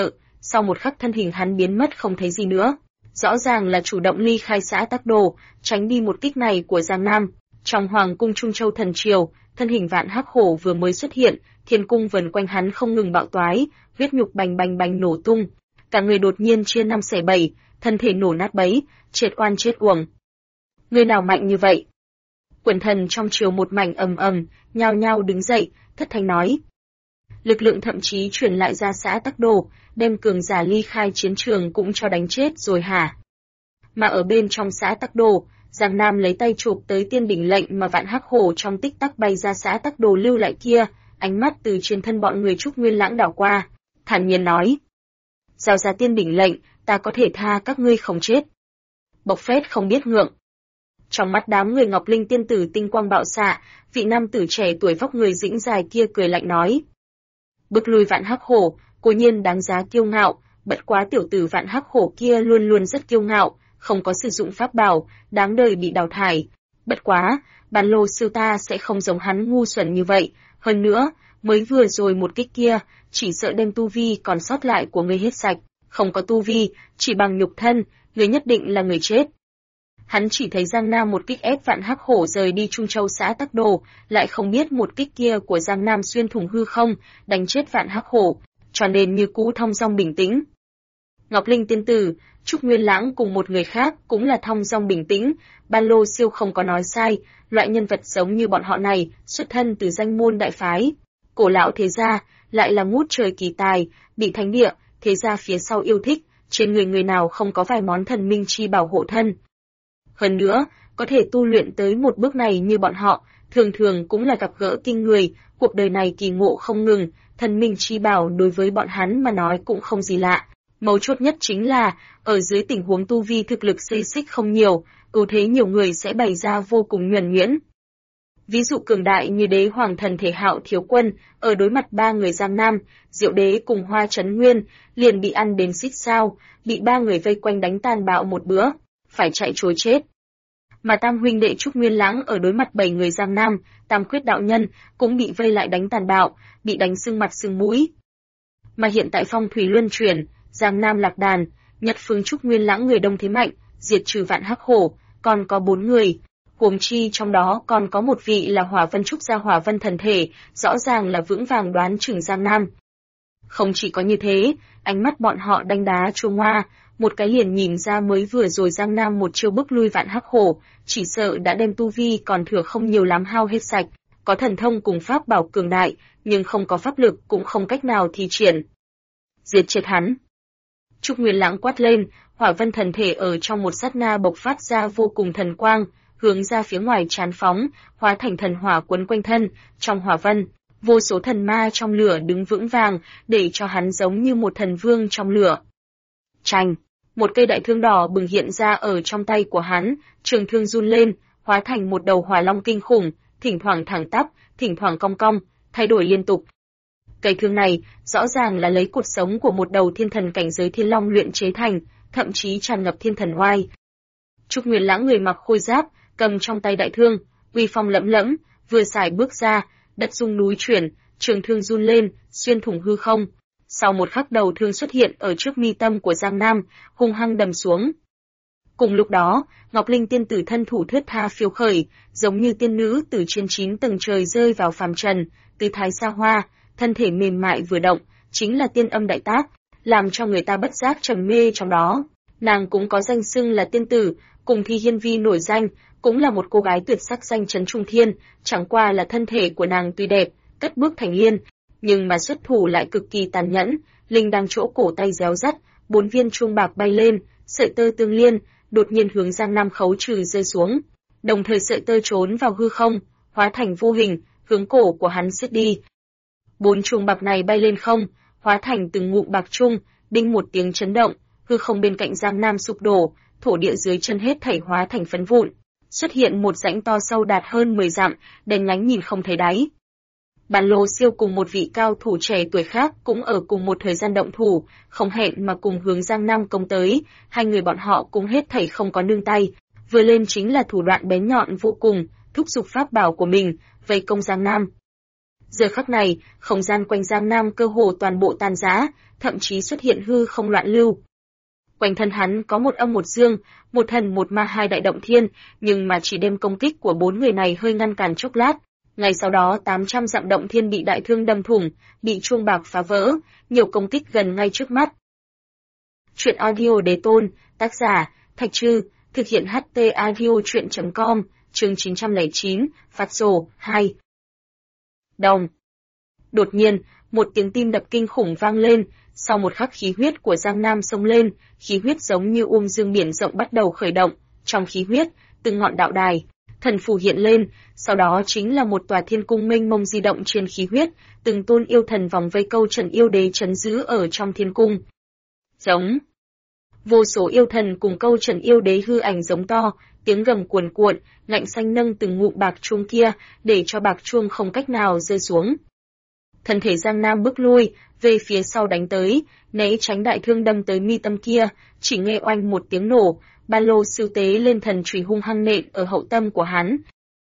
Sau một khắc thân hình hắn biến mất không thấy gì nữa. Rõ ràng là chủ động ly khai xã Tắc Đồ, tránh đi một kích này của Giang Nam. Trong Hoàng cung Trung Châu Thần Triều, thân hình Vạn Hắc Hổ vừa mới xuất hiện, thiên cung vần quanh hắn không ngừng bạo toái, huyết nhục bành bành bành nổ tung. Cả người đột nhiên chia 5 xẻ 7, thân thể nổ nát bấy, chết oan chết uổng. Người nào mạnh như vậy? Quần thần trong triều một mảnh ầm ầm, nhao nhao đứng dậy, thất thanh nói. Lực lượng thậm chí truyền lại ra xã Tắc Đồ, đem cường giả ly khai chiến trường cũng cho đánh chết rồi hả? Mà ở bên trong xã Tắc Đồ, Giang Nam lấy tay chụp tới tiên đỉnh lệnh mà Vạn Hắc Hổ trong tích tắc bay ra xã Tắc Đồ lưu lại kia, ánh mắt từ trên thân bọn người Trúc Nguyên Lãng đảo qua, thản nhiên nói. Giao ra tiên đỉnh lệnh, ta có thể tha các ngươi không chết. Bộc phét không biết ngượng. Trong mắt đám người Ngọc Linh tiên tử tinh quang bạo xạ, vị nam tử trẻ tuổi vóc người dĩnh dài kia cười lạnh nói. Bước lui Vạn Hắc Hổ, cố nhiên đáng giá kiêu ngạo, bất quá tiểu tử Vạn Hắc Hổ kia luôn luôn rất kiêu ngạo, không có sử dụng pháp bảo, đáng đời bị đào thải. Bất quá, Bàn Lô sư ta sẽ không giống hắn ngu xuẩn như vậy, hơn nữa, mới vừa rồi một kích kia, chỉ sợ đem tu vi còn sót lại của ngươi hết sạch, không có tu vi, chỉ bằng nhục thân, ngươi nhất định là người chết. Hắn chỉ thấy Giang Nam một kích ép Vạn Hắc Hổ rời đi Trung Châu xã Tắc Đồ, lại không biết một kích kia của Giang Nam xuyên thủng hư không, đánh chết Vạn Hắc Hổ, cho nên như cũ thong dong bình tĩnh. Ngọc Linh tiên tử, Trúc Nguyên Lãng cùng một người khác cũng là thong dong bình tĩnh, Ban Lô Siêu không có nói sai, loại nhân vật giống như bọn họ này, xuất thân từ danh môn đại phái, cổ lão thế gia, lại là ngút trời kỳ tài, bị thánh địa, thế gia phía sau yêu thích, trên người người nào không có vài món thần minh chi bảo hộ thân. Hơn nữa, có thể tu luyện tới một bước này như bọn họ, thường thường cũng là gặp gỡ kinh người, cuộc đời này kỳ ngộ không ngừng, thần minh chi bảo đối với bọn hắn mà nói cũng không gì lạ. Mấu chốt nhất chính là, ở dưới tình huống tu vi thực lực xê xích không nhiều, ưu thế nhiều người sẽ bày ra vô cùng nhuần nhuyễn. Ví dụ cường đại như đế hoàng thần thể Hạo Thiếu Quân, ở đối mặt 3 người Giang Nam, Diệu Đế cùng Hoa Chấn Nguyên, liền bị ăn đến xít sao, bị 3 người vây quanh đánh tàn bạo một bữa, phải chạy trối chết. Mà Tam huynh đệ Trúc Nguyên Lãng ở đối mặt 7 người Giang Nam, Tam Quyết đạo nhân, cũng bị vây lại đánh tàn bạo, bị đánh sưng mặt sưng mũi. Mà hiện tại phong thủy luân chuyển, Giang Nam lạc đàn, Nhật Phương Trúc Nguyên Lãng người đông thế mạnh, diệt trừ Vạn Hắc Hổ, còn có 4 người. Huống chi trong đó còn có một vị là Hỏa Vân Trúc gia Hỏa Vân thần thể, rõ ràng là vững vàng đoán chừng Giang Nam. Không chỉ có như thế, ánh mắt bọn họ đánh đá chua ngoa, một cái liền nhìn ra mới vừa rồi Giang Nam một chiêu bức lui Vạn Hắc Hổ, chỉ sợ đã đem tu vi còn thừa không nhiều lắm hao hết sạch, có thần thông cùng pháp bảo cường đại, nhưng không có pháp lực cũng không cách nào thi triển. Diệt chết hắn. Trúc Nguyên Lãng quát lên, Hỏa Vân thần thể ở trong một sát na bộc phát ra vô cùng thần quang, hướng ra phía ngoài tràn phóng, hóa thành thần hỏa quấn quanh thân, trong hỏa vân, vô số thần ma trong lửa đứng vững vàng, để cho hắn giống như một thần vương trong lửa. Chành, một cây đại thương đỏ bừng hiện ra ở trong tay của hắn, trường thương run lên, hóa thành một đầu hỏa long kinh khủng, thỉnh thoảng thẳng tắp, thỉnh thoảng cong cong, thay đổi liên tục. Cây thương này rõ ràng là lấy cột sống của một đầu thiên thần cảnh giới thiên long luyện chế thành, thậm chí tràn ngập thiên thần oai. Trúc Nguyên Lãng người mặc khôi giáp, cầm trong tay đại thương, uy phong lẫm lẫm, vừa xài bước ra, đất rung núi chuyển, trường thương run lên, xuyên thủng hư không. Sau một khắc đầu thương xuất hiện ở trước mi tâm của Giang Nam, hung hăng đầm xuống. Cùng lúc đó, Ngọc Linh tiên tử thân thủ thướt tha phiêu khởi, giống như tiên nữ từ trên 9 tầng trời rơi vào phàm trần, tư thái xa hoa, thân thể mềm mại vừa động, chính là tiên âm đại tác, làm cho người ta bất giác trầm mê trong đó. Nàng cũng có danh xưng là tiên tử, cùng Thi Hiên Vi nổi danh, cũng là một cô gái tuyệt sắc danh chấn trung thiên, chẳng qua là thân thể của nàng tuy đẹp, cất bước thành liên, nhưng mà xuất thủ lại cực kỳ tàn nhẫn, linh đang chỗ cổ tay réo rắt, 4 viên chuông bạc bay lên, sợi tơ tương liên, đột nhiên hướng Giang Nam khấu trừ rơi xuống, đồng thời sợi tơ trốn vào hư không, hóa thành vô hình, hướng cổ của hắn siết đi. 4 chuông bạc này bay lên không, hóa thành từng ngụm bạc chuông, đinh một tiếng chấn động, hư không bên cạnh Giang Nam sụp đổ, thổ địa dưới chân hết thảy hóa thành phấn vụn, xuất hiện một rãnh to sâu đạt hơn 10 dặm, đen nhánh nhìn không thấy đáy. Bàn Lô Siêu cùng một vị cao thủ trẻ tuổi khác cũng ở cùng một thời gian động thủ, không hẹn mà cùng hướng Giang Nam công tới, hai người bọn họ cũng hết thảy không có nương tay, vừa lên chính là thủ đoạn bén nhọn vô cùng, thúc giục pháp bảo của mình, vây công Giang Nam. Giờ khắc này, không gian quanh Giang Nam cơ hồ toàn bộ tan rã, thậm chí xuất hiện hư không loạn lưu. Quanh thân hắn có một âm một dương, một thần một ma hai đại động thiên, nhưng mà chỉ đem công kích của 4 người này hơi ngăn cản chốc lát. Ngay sau đó 800 dặm động thiên bị đại thương đâm thủng, bị chuông bạc phá vỡ, nhiều công kích gần ngay trước mắt. Truyện audio đế tôn, tác giả, Thạch Trư, thực hiện HT audio truyện.com, chương 909, phạt sổ, 2. Đồng. Đột nhiên, một tiếng tim đập kinh khủng vang lên, sau một khắc khí huyết của Giang Nam xông lên, khí huyết giống như dương biển rộng bắt đầu khởi động, trong khí huyết, từng ngọn đạo đài, thần phù hiện lên, sau đó chính là một tòa thiên cung mênh mông di động trên khí huyết, từng tôn yêu thần vòng vây câu trần yêu đế trấn giữ ở trong thiên cung. Giống. Vô số yêu thần cùng câu trần yêu đế hư ảnh giống to, tiếng gầm cuồn cuộn, ngạnh xanh nâng từng ngụm bạc chuông kia, để cho bạc chuông không cách nào rơi xuống. Thân thể Giang Nam bước lui, về phía sau đánh tới, né tránh đại thương đâm tới mi tâm kia, chỉ nghe oanh một tiếng nổ, ba lô siêu tế lên thần chùy hung hăng nện ở hậu tâm của hắn.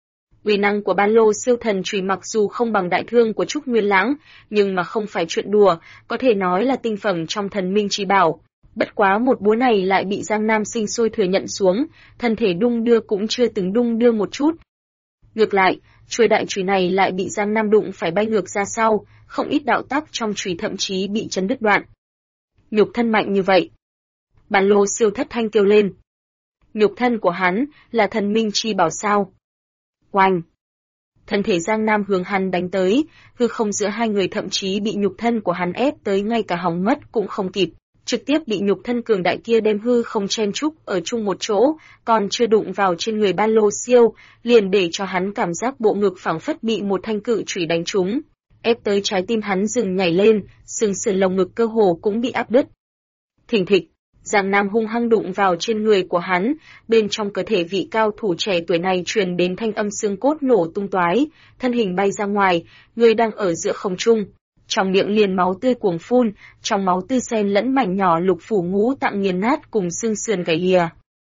Uy năng của ba lô siêu thần chùy mặc dù không bằng đại thương của Trúc Nguyên Lãng, nhưng mà không phải chuyện đùa, có thể nói là tinh phẩm trong thần minh chi bảo. Bất quá một búa này lại bị Giang Nam sinh sôi thừa nhận xuống, thân thể đung đưa cũng chưa từng đung đưa một chút. Ngược lại, chuôi đại chùy này lại bị Giang Nam đụng phải bay ngược ra sau, không ít đạo tắc trong chùy thậm chí bị chấn đứt đoạn. Nhục thân mạnh như vậy. Bản lô siêu thất thanh kêu lên. Nhục thân của hắn là thần minh chi bảo sao? Oanh! Thân thể Giang Nam hướng hắn đánh tới, hư không giữa hai người thậm chí bị nhục thân của hắn ép tới ngay cả hỏng mất cũng không kịp, trực tiếp bị nhục thân cường đại kia đem hư không chen chúc ở chung một chỗ, còn chưa đụng vào trên người Ban Lô Siêu, liền để cho hắn cảm giác bộ ngực phảng phất bị một thanh cự chủy đánh trúng, ép tới trái tim hắn dừng nhảy lên, xương sườn lồng ngực cơ hồ cũng bị áp đứt. Thình thịch, Giang Nam hung hăng đụng vào trên người của hắn, bên trong cơ thể vị cao thủ trẻ tuổi này truyền đến thanh âm xương cốt nổ tung toái, thân hình bay ra ngoài, người đang ở giữa không trung, trong miệng liền máu tươi cuồng phun, trong máu tươi xen lẫn mảnh nhỏ lục phủ ngũ tạng nghiền nát cùng xương sườn gãy lìa.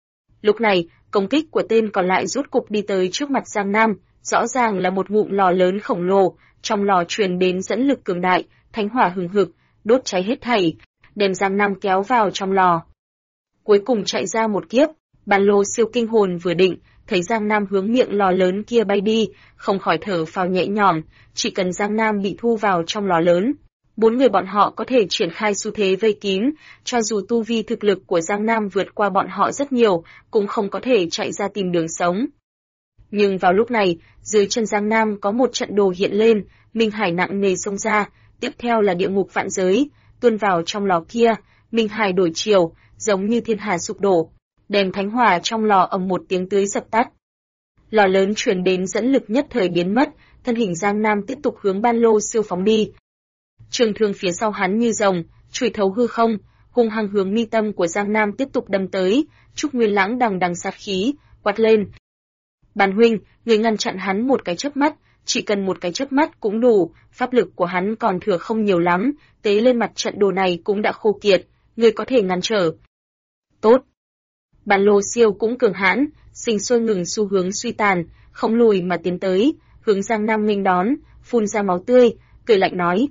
Lúc này, công kích của tên còn lại rốt cục đi tới trước mặt Giang Nam, rõ ràng là một ngụm lò lớn khổng lồ, trong lò truyền đến dẫn lực cường đại, thánh hỏa hừng hực, đốt cháy hết thảy, đem Giang Nam kéo vào trong lò. Cuối cùng chạy ra một kiếp, Ban Lô Siêu kinh hồn vừa định, thấy Giang Nam hướng miệng lò lớn kia bay đi, không khỏi thở phào nhẹ nhõm, chỉ cần Giang Nam bị thu vào trong lò lớn, 4 người bọn họ có thể triển khai xu thế vây kín, cho dù tu vi thực lực của Giang Nam vượt qua bọn họ rất nhiều, cũng không có thể chạy ra tìm đường sống. Nhưng vào lúc này, dưới chân Giang Nam có một trận đồ hiện lên, Minh Hải nặng nề xông ra, tiếp theo là địa ngục vạn giới, tuôn vào trong lò kia, Minh Hải đổi chiều, giống như thiên hà sụp đổ, đèn thánh hỏa trong lò ầm một tiếng tưới dập tắt. Lò lớn truyền đến dẫn lực nhất thời biến mất, thân hình Giang Nam tiếp tục hướng Ban Lô Siêu phóng đi. Trường thương phía sau hắn như rồng, chùy thấu hư không, hung hăng hướng mi tâm của Giang Nam tiếp tục đâm tới, Trúc Nguyên Lãng đằng đằng sát khí, quát lên. Bàn huynh, người ngăn chặn hắn một cái chớp mắt, chỉ cần một cái chớp mắt cũng đủ, pháp lực của hắn còn thừa không nhiều lắm, tế lên mặt trận đồ này cũng đã khô kiệt, người có thể ngăn trở. Tốt. Bản Lô Siêu cũng cường hãn, sinh sôi ngừng xu hướng suy tàn, không lùi mà tiến tới, hướng Giang Nam nghênh đón, phun ra máu tươi, cười lạnh nói.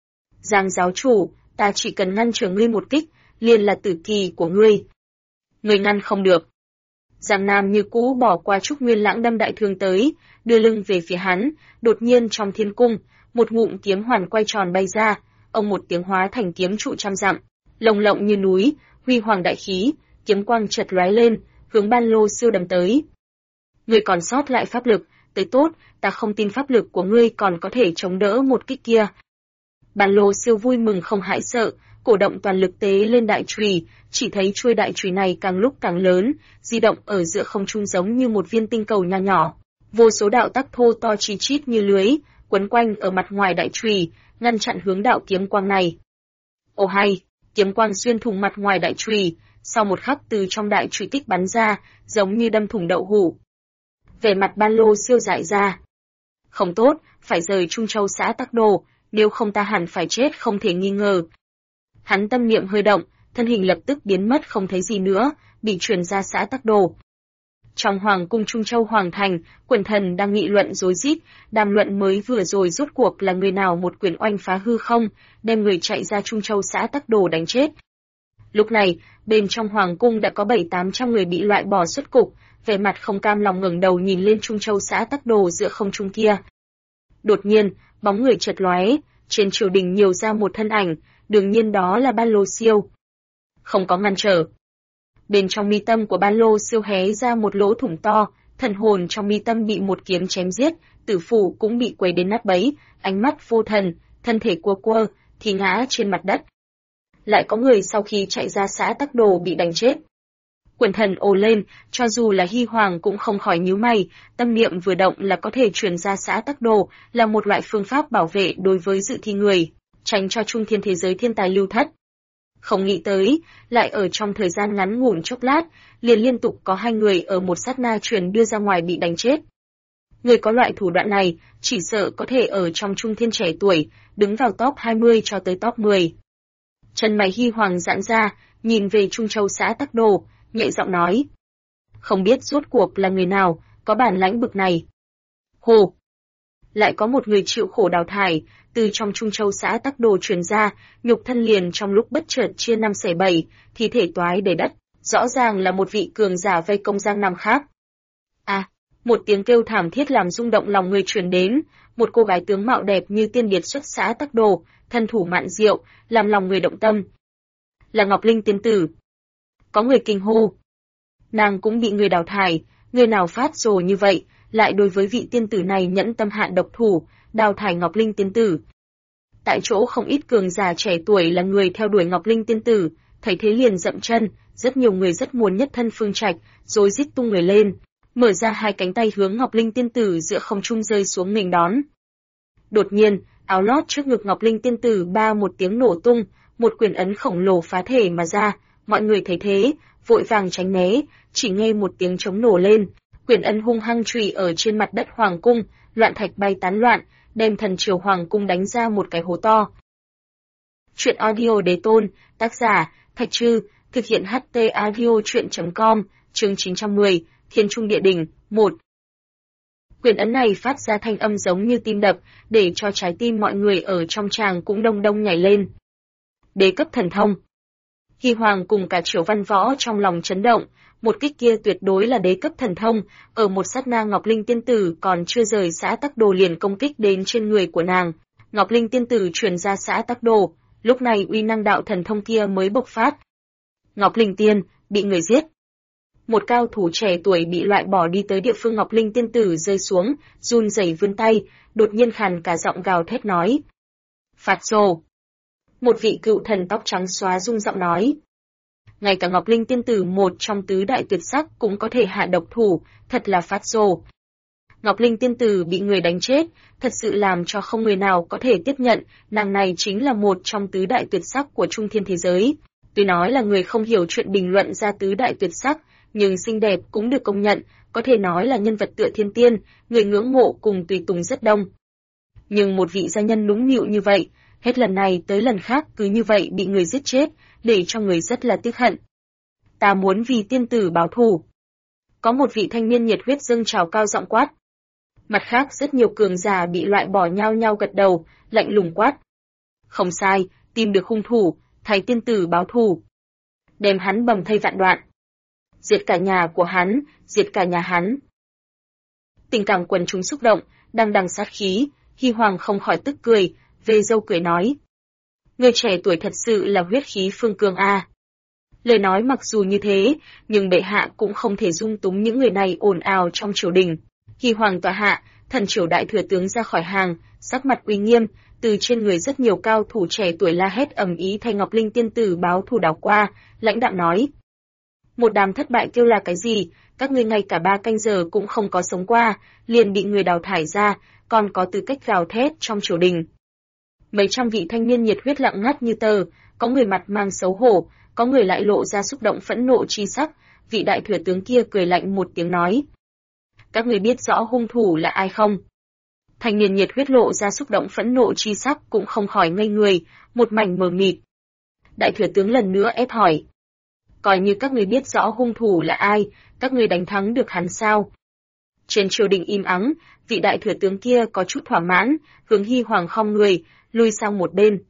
Giang giáo chủ, ta chỉ cần ngăn trở ngươi một kích, liền là tử kỳ của ngươi. Ngươi ngăn không được. Giang Nam như cũ bỏ qua Trúc Nguyên Lãng đâm đại thương tới, đưa lưng về phía hắn, đột nhiên trong thiên cung, một ngụm kiếm hoàn quay tròn bay ra, ông một tiếng hóa thành kiếm trụ trăm dặm, lồng lộng như núi, huy hoàng đại khí, kiếm quang chợt lóe lên, hướng Ban Lô Siêu đâm tới. Ngươi còn sót lại pháp lực, tới tốt, ta không tin pháp lực của ngươi còn có thể chống đỡ một kích kia. Ban Lô Siêu vui mừng không hãi sợ, cổ động toàn lực tế lên đại chùy, chỉ thấy chuôi đại chùy này càng lúc càng lớn, di động ở giữa không trung giống như một viên tinh cầu nho nhỏ. Vô số đạo tắc thô to chi chít như lưới, quấn quanh ở mặt ngoài đại chùy, ngăn chặn hướng đạo kiếm quang này. Ồ hay, kiếm quang xuyên thủng mặt ngoài đại chùy, sau một khắc từ trong đại chùy tích bắn ra, giống như đâm thủng đậu hũ. Vẻ mặt Ban Lô Siêu dại ra. Không tốt, phải rời Trung Châu xã Tắc Đồ, nếu không ta hẳn phải chết không thể nghi ngờ. Hắn tâm niệm hơi động, thân hình lập tức biến mất không thấy gì nữa, bị truyền ra xã Tắc Đồ. Trong Hoàng cung Trung Châu Hoàng Thành, quần thần đang nghị luận rối rít, đàm luận mới vừa rồi rốt cuộc là người nào một quyền oanh phá hư không, đem người chạy ra Trung Châu xã Tắc Đồ đánh chết. Lúc này, bên trong Hoàng cung đã có 700-800 người bị loại bỏ xuất cục, vẻ mặt không cam lòng ngẩng đầu nhìn lên Trung Châu xã Tắc Đồ giữa không trung kia. Đột nhiên, bóng người chợt lóe, trên triều đình nhiều ra một thân ảnh, đương nhiên đó là Ban Lô Siêu. Không có ngăn trở. Bên trong mi tâm của Ban Lô Siêu hé ra một lỗ thủng to, thần hồn trong mi tâm bị một kiếm chém giết, tử phủ cũng bị quấy đến nát bấy, ánh mắt vô thần, thân thể quơ quơ, thì ngã trên mặt đất. Lại có người sau khi chạy ra xã Tắc Đồ bị đánh chết. Quần thần ồ lên, cho dù là Hy Hoàng cũng không khỏi nhíu mày, tâm niệm vừa động là có thể truyền ra xã Tắc Đồ, là một loại phương pháp bảo vệ đối với dự thi người, tránh cho trung thiên thế giới thiên tài lưu thất. Không nghĩ tới, lại ở trong thời gian ngắn ngủn chốc lát, liền liên tục có 2 người ở một sát na truyền đưa ra ngoài bị đánh chết. Người có loại thủ đoạn này, chỉ sợ có thể ở trong trung thiên trẻ tuổi, đứng vào top 20 cho tới top 10. Chân mày Hy Hoàng giãn ra, nhìn về Trung Châu xã Tắc Đồ, nhẹ giọng nói. Không biết rốt cuộc là người nào, có bản lãnh bực này. Hồ! Lại có một người chịu khổ đào thải, từ trong Trung Châu xã Tắc Đồ truyền ra, nhục thân liền trong lúc bất chợt chia 5 xẻ 7, thi thể toái đầy đất, rõ ràng là một vị cường giả vây công Giang Nam khác. Một tiếng kêu thảm thiết làm rung động lòng người truyền đến, một cô gái tướng mạo đẹp như tiên điệt xuất xã Tắc Đồ, thân thủ mạn diệu, làm lòng người động tâm. Là Ngọc Linh tiên tử. Có người kinh hô. Nàng cũng bị người đào thải, người nào phát rồ như vậy, lại đối với vị tiên tử này nhẫn tâm hạ độc thủ, đào thải Ngọc Linh tiên tử. Tại chỗ không ít cường giả trẻ tuổi là người theo đuổi Ngọc Linh tiên tử, thấy thế liền dậm chân, rất nhiều người rất muốn nhất thân phương trạch, rồi rít tung người lên, mở ra 2 cánh tay hướng Ngọc Linh tiên tử giữa không trung rơi xuống nghênh đón. Đột nhiên, áo lót trước ngực Ngọc Linh tiên tử ba một tiếng nổ tung, một quyền ấn khổng lồ phá thể mà ra, mọi người thấy thế, vội vàng tránh né, chỉ nghe một tiếng trống nổ lên, quyền ấn hung hăng chùy ở trên mặt đất hoàng cung, loạn thạch bay tán loạn, đem thần triều hoàng cung đánh ra một cái hố to. Truyện audio Đế Tôn, tác giả Thạch Trư, thực hiện HT audio truyện.com, chương 910, Thiên Trung Địa Đỉnh, 1. Quyền ấn này phát ra thanh âm giống như tim đập, để cho trái tim mọi người ở trong tràng cũng đông đông nhảy lên. Đế cấp thần thông. Hy Hoàng cùng cả Triều Văn Võ trong lòng chấn động, một kích kia tuyệt đối là đế cấp thần thông, ở một sát na Ngọc Linh tiên tử còn chưa rời xã Tắc Đồ liền công kích đến trên người của nàng. Ngọc Linh tiên tử truyền ra xã Tắc Đồ, lúc này uy năng đạo thần thông kia mới bộc phát. Ngọc Linh tiên bị người giết. Một cao thủ trẻ tuổi bị loại bỏ đi tới địa phương Ngọc Linh tiên tử rơi xuống, run rẩy vươn tay, đột nhiên khàn cả giọng gào thét nói: "Phạt rồ!" Một vị cựu thần tóc trắng xóa rung giọng nói: "Ngay cả Ngọc Linh tiên tử một trong tứ đại tuyệt sắc cũng có thể hạ độc thủ, thật là phát rồ." Ngọc Linh tiên tử bị người đánh chết, thật sự làm cho không người nào có thể tiếp nhận, nàng này chính là một trong tứ đại tuyệt sắc của trung thiên thế giới. Tuy nói là người không hiểu chuyện bình luận ra tứ đại tuyệt sắc, nhưng xinh đẹp cũng được công nhận, có thể nói là nhân vật tựa thiên tiên, người ngưỡng mộ cùng tùy tùng rất đông. Nhưng một vị gia nhân nũng nịu như vậy, hết lần này tới lần khác cứ như vậy bị người giết chết, để cho người rất là tiếc hận. "Ta muốn vì tiên tử báo thù." Có một vị thanh niên nhiệt huyết dâng trào cao giọng quát. Mặt khác rất nhiều cường giả bị loại bỏ nhao nhao gật đầu, lạnh lùng quát: "Không sai, tìm được hung thủ, thay tiên tử báo thù. Đem hắn bầm thây vạn đoạn. Diệt cả nhà của hắn, diệt cả nhà hắn." Tình cảm quần chúng xúc động, đằng đằng sát khí, Hy Hoàng không khỏi tức cười, về dâu cười nói: "Người trẻ tuổi thật sự là huyết khí phương cương a." Lời nói mặc dù như thế, nhưng bệ hạ cũng không thể dung túng những người này ồn ào trong triều đình. Hy Hoàng tọa hạ, thần triều đại thừa tướng ra khỏi hàng, sắc mặt uy nghiêm, từ trên người rất nhiều cao thủ trẻ tuổi la hét ầm ý thay Ngọc Linh tiên tử báo thù đảo qua, lãnh đạm nói: "Một đám thất bại kêu là cái gì, các ngươi ngay cả 3 canh giờ cũng không có sống qua, liền bị người đào thải ra, còn có tư cách gào thét trong triều đình." Mấy trăm vị thanh niên nhiệt huyết lặng ngắt như tờ, có người mặt mang xấu hổ, có người lại lộ ra xúc động phẫn nộ chi sắc, vị đại thừa tướng kia cười lạnh một tiếng nói: "Các người biết rõ hung thủ là ai không?" Thanh niên nhiệt huyết lộ ra xúc động phẫn nộ chi sắc cũng không khỏi ngây người, một mảnh mờ mịt. Đại thừa tướng lần nữa ép hỏi: Coi như các ngươi biết rõ hung thủ là ai, các ngươi đánh thắng được hắn sao? Trên triều đình im ắng, vị đại thừa tướng kia có chút thỏa mãn, hướng Hy Hoàng khom người, lui sang một bên.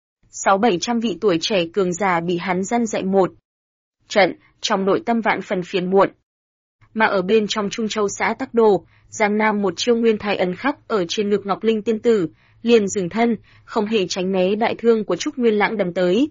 600-700 vị tuổi trẻ cường giả bị hắn răn dạy một trận, trong nội tâm vạn phần phiền muộn. Mà ở bên trong Trung Châu xã Tắc Đồ, Giang Nam một chiêu nguyên thái ấn khắc ở trên ngực Ngọc Linh tiên tử, liền dừng thân, không hề tránh né đại thương của Trúc Nguyên Lãng đâm tới.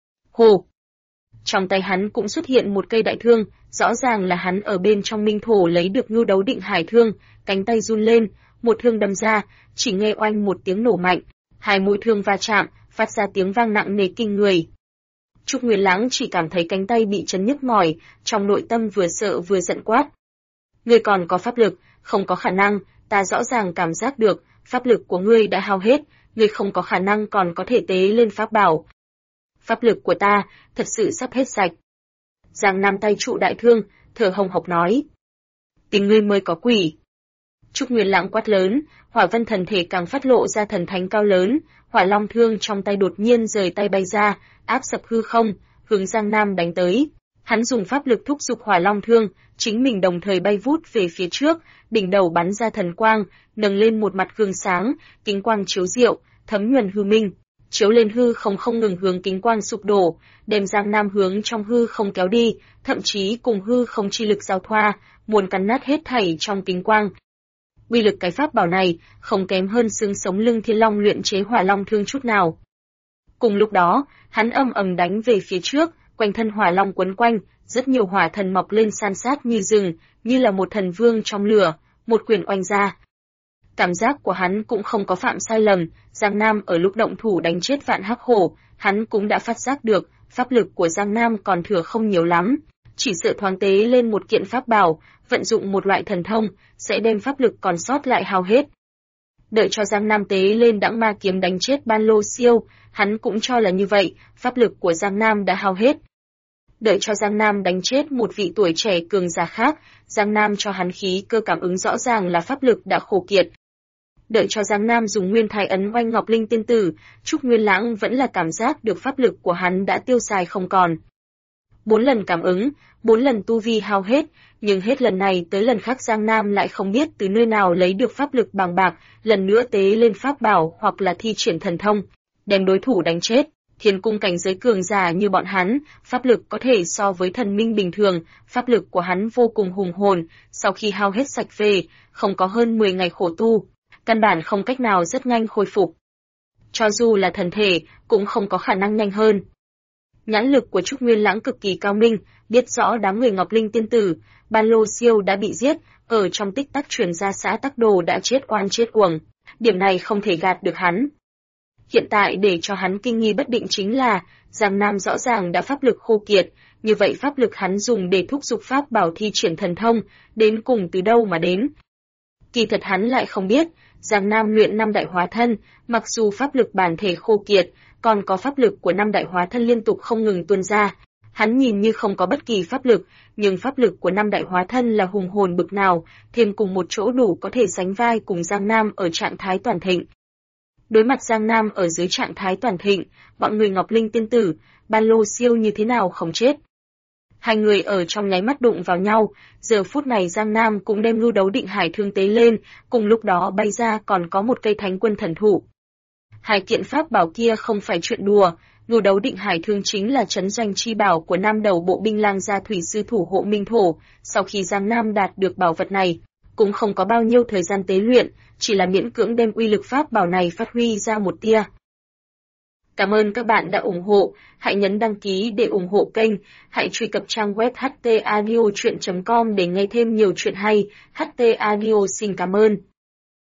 Hồ! Trong tay hắn cũng xuất hiện một cây đại thương, rõ ràng là hắn ở bên trong minh thổ lấy được Ngưu Đấu Định Hải thương, cánh tay run lên, một thương đâm ra, chỉ nghe oanh một tiếng nổ mạnh, hai mũi thương va chạm, phát ra tiếng vang nặng nề kinh người. Trúc Nguyên Lãng chỉ cảm thấy cánh tay bị chấn nhức mỏi, trong nội tâm vừa sợ vừa giận quát. Ngươi còn có pháp lực, không có khả năng, ta rõ ràng cảm giác được, pháp lực của ngươi đã hao hết, ngươi không có khả năng còn có thể tế lên pháp bảo. Pháp lực của ta, thật sự sắp hết sạch. Giang Nam tay trụ đại thương, thở hồng hộc nói. Tình ngươi mới có quỷ. Trúc Nguyên Lãng quát lớn, Hỏa Vân thần thể càng phát lộ ra thần thánh cao lớn, Hỏa Long thương trong tay đột nhiên rời tay bay ra, áp sập hư không, hướng Giang Nam đánh tới. Hắn dùng pháp lực thúc giục Hỏa Long thương, chính mình đồng thời bay vút về phía trước, đỉnh đầu bắn ra thần quang, nâng lên một mặt gương sáng, kính quang chiếu diệu, thấm nhuần hư minh, chiếu lên hư không ngừng hướng kính quang sụp đổ, đem Giang Nam hướng trong hư không kéo đi, thậm chí cùng hư không chi lực giao thoa, muốn cắn nát hết thảy trong kính quang. Uy lực cái pháp bảo này không kém hơn xương sống lưng Thiên Long luyện chế Hỏa Long thương chút nào. Cùng lúc đó, hắn ầm ầm đánh về phía trước, quanh thân Hỏa Long quấn quanh, rất nhiều hỏa thần mọc lên san sát như rừng, như là một thần vương trong lửa, một quyền oanh ra. Cảm giác của hắn cũng không có phạm sai lầm, Giang Nam ở lúc động thủ đánh chết Vạn Hắc Hổ, hắn cũng đã phát giác được, pháp lực của Giang Nam còn thừa không nhiều lắm, chỉ sợ thoáng tế lên một kiện pháp bảo, vận dụng một loại thần thông, sẽ đem pháp lực còn sót lại hao hết. Đợi cho Giang Nam tế lên Đãng Ma kiếm đánh chết Ban Lô Siêu, hắn cũng cho là như vậy, pháp lực của Giang Nam đã hao hết. Đợi cho Giang Nam đánh chết một vị tuổi trẻ cường giả khác, Giang Nam cho hắn khí cơ cảm ứng rõ ràng là pháp lực đã khô kiệt. Đợi cho Giang Nam dùng nguyên thái ấn oanh Ngọc Linh tiên tử, Trúc Nguyên Lãng vẫn là cảm giác được pháp lực của hắn đã tiêu xài không còn. 4 lần cảm ứng, 4 lần tu vi hao hết, nhưng hết lần này tới lần khác Giang Nam lại không biết từ nơi nào lấy được pháp lực bàng bạc, lần nữa tế lên pháp bảo hoặc là thi triển thần thông, đem đối thủ đánh chết. Thiên cung cảnh giới cường giả như bọn hắn, pháp lực có thể so với thần minh bình thường, pháp lực của hắn vô cùng hùng hồn, sau khi hao hết sạch về, không có hơn 10 ngày khổ tu, căn bản không cách nào rất nhanh khôi phục. Cho dù là thần thể, cũng không có khả năng nhanh hơn. Nhãn lực của Trúc Nguyên Lãng cực kỳ cao minh, biết rõ đám người Ngọc Linh tiên tử, Ban Lô Siêu đã bị giết, ở trong tích tắc truyền ra xã Tắc Đồ đã chết oan chết uổng. Điểm này không thể gạt được hắn. Hiện tại để cho hắn kinh nghi bất định chính là, Giang Nam rõ ràng đã pháp lực khô kiệt, như vậy pháp lực hắn dùng để thúc giục pháp bảo thi triển thần thông, đến cùng từ đâu mà đến. Kỳ thật hắn lại không biết, Giang Nam luyện 5 đại hóa thân, mặc dù pháp lực bản thể khô kiệt, còn có pháp lực của 5 đại hóa thân liên tục không ngừng tuôn ra. Hắn nhìn như không có bất kỳ pháp lực, nhưng pháp lực của 5 đại hóa thân là hùng hồn bực nào, thêm cùng một chỗ đủ có thể sánh vai cùng Giang Nam ở trạng thái toàn thịnh. Đối mặt Giang Nam ở dưới trạng thái toàn thịnh, bọn người Ngọc Linh tiên tử, Ban Lô Siêu như thế nào không chết. Hai người ở trong nháy mắt đụng vào nhau, giờ phút này Giang Nam cũng đem Ngưu Đấu Định Hải thương tế lên, cùng lúc đó bay ra còn có một cây Thánh Quân thần thụ. Hai kiện pháp bảo kia không phải chuyện đùa, Ngưu Đấu Định Hải thương chính là trấn doanh chi bảo của Nam đầu bộ binh lang gia thủy sư thủ hộ Minh Thổ, sau khi Giang Nam đạt được bảo vật này, cũng không có bao nhiêu thời gian tế luyện, chỉ là miễn cưỡng đem uy lực pháp bảo này phát huy ra một tia. Cảm ơn các bạn đã ủng hộ, hãy nhấn đăng ký để ủng hộ kênh, hãy truy cập trang web htaudio.com để nghe thêm nhiều chuyện hay. HT Audio xin cảm ơn.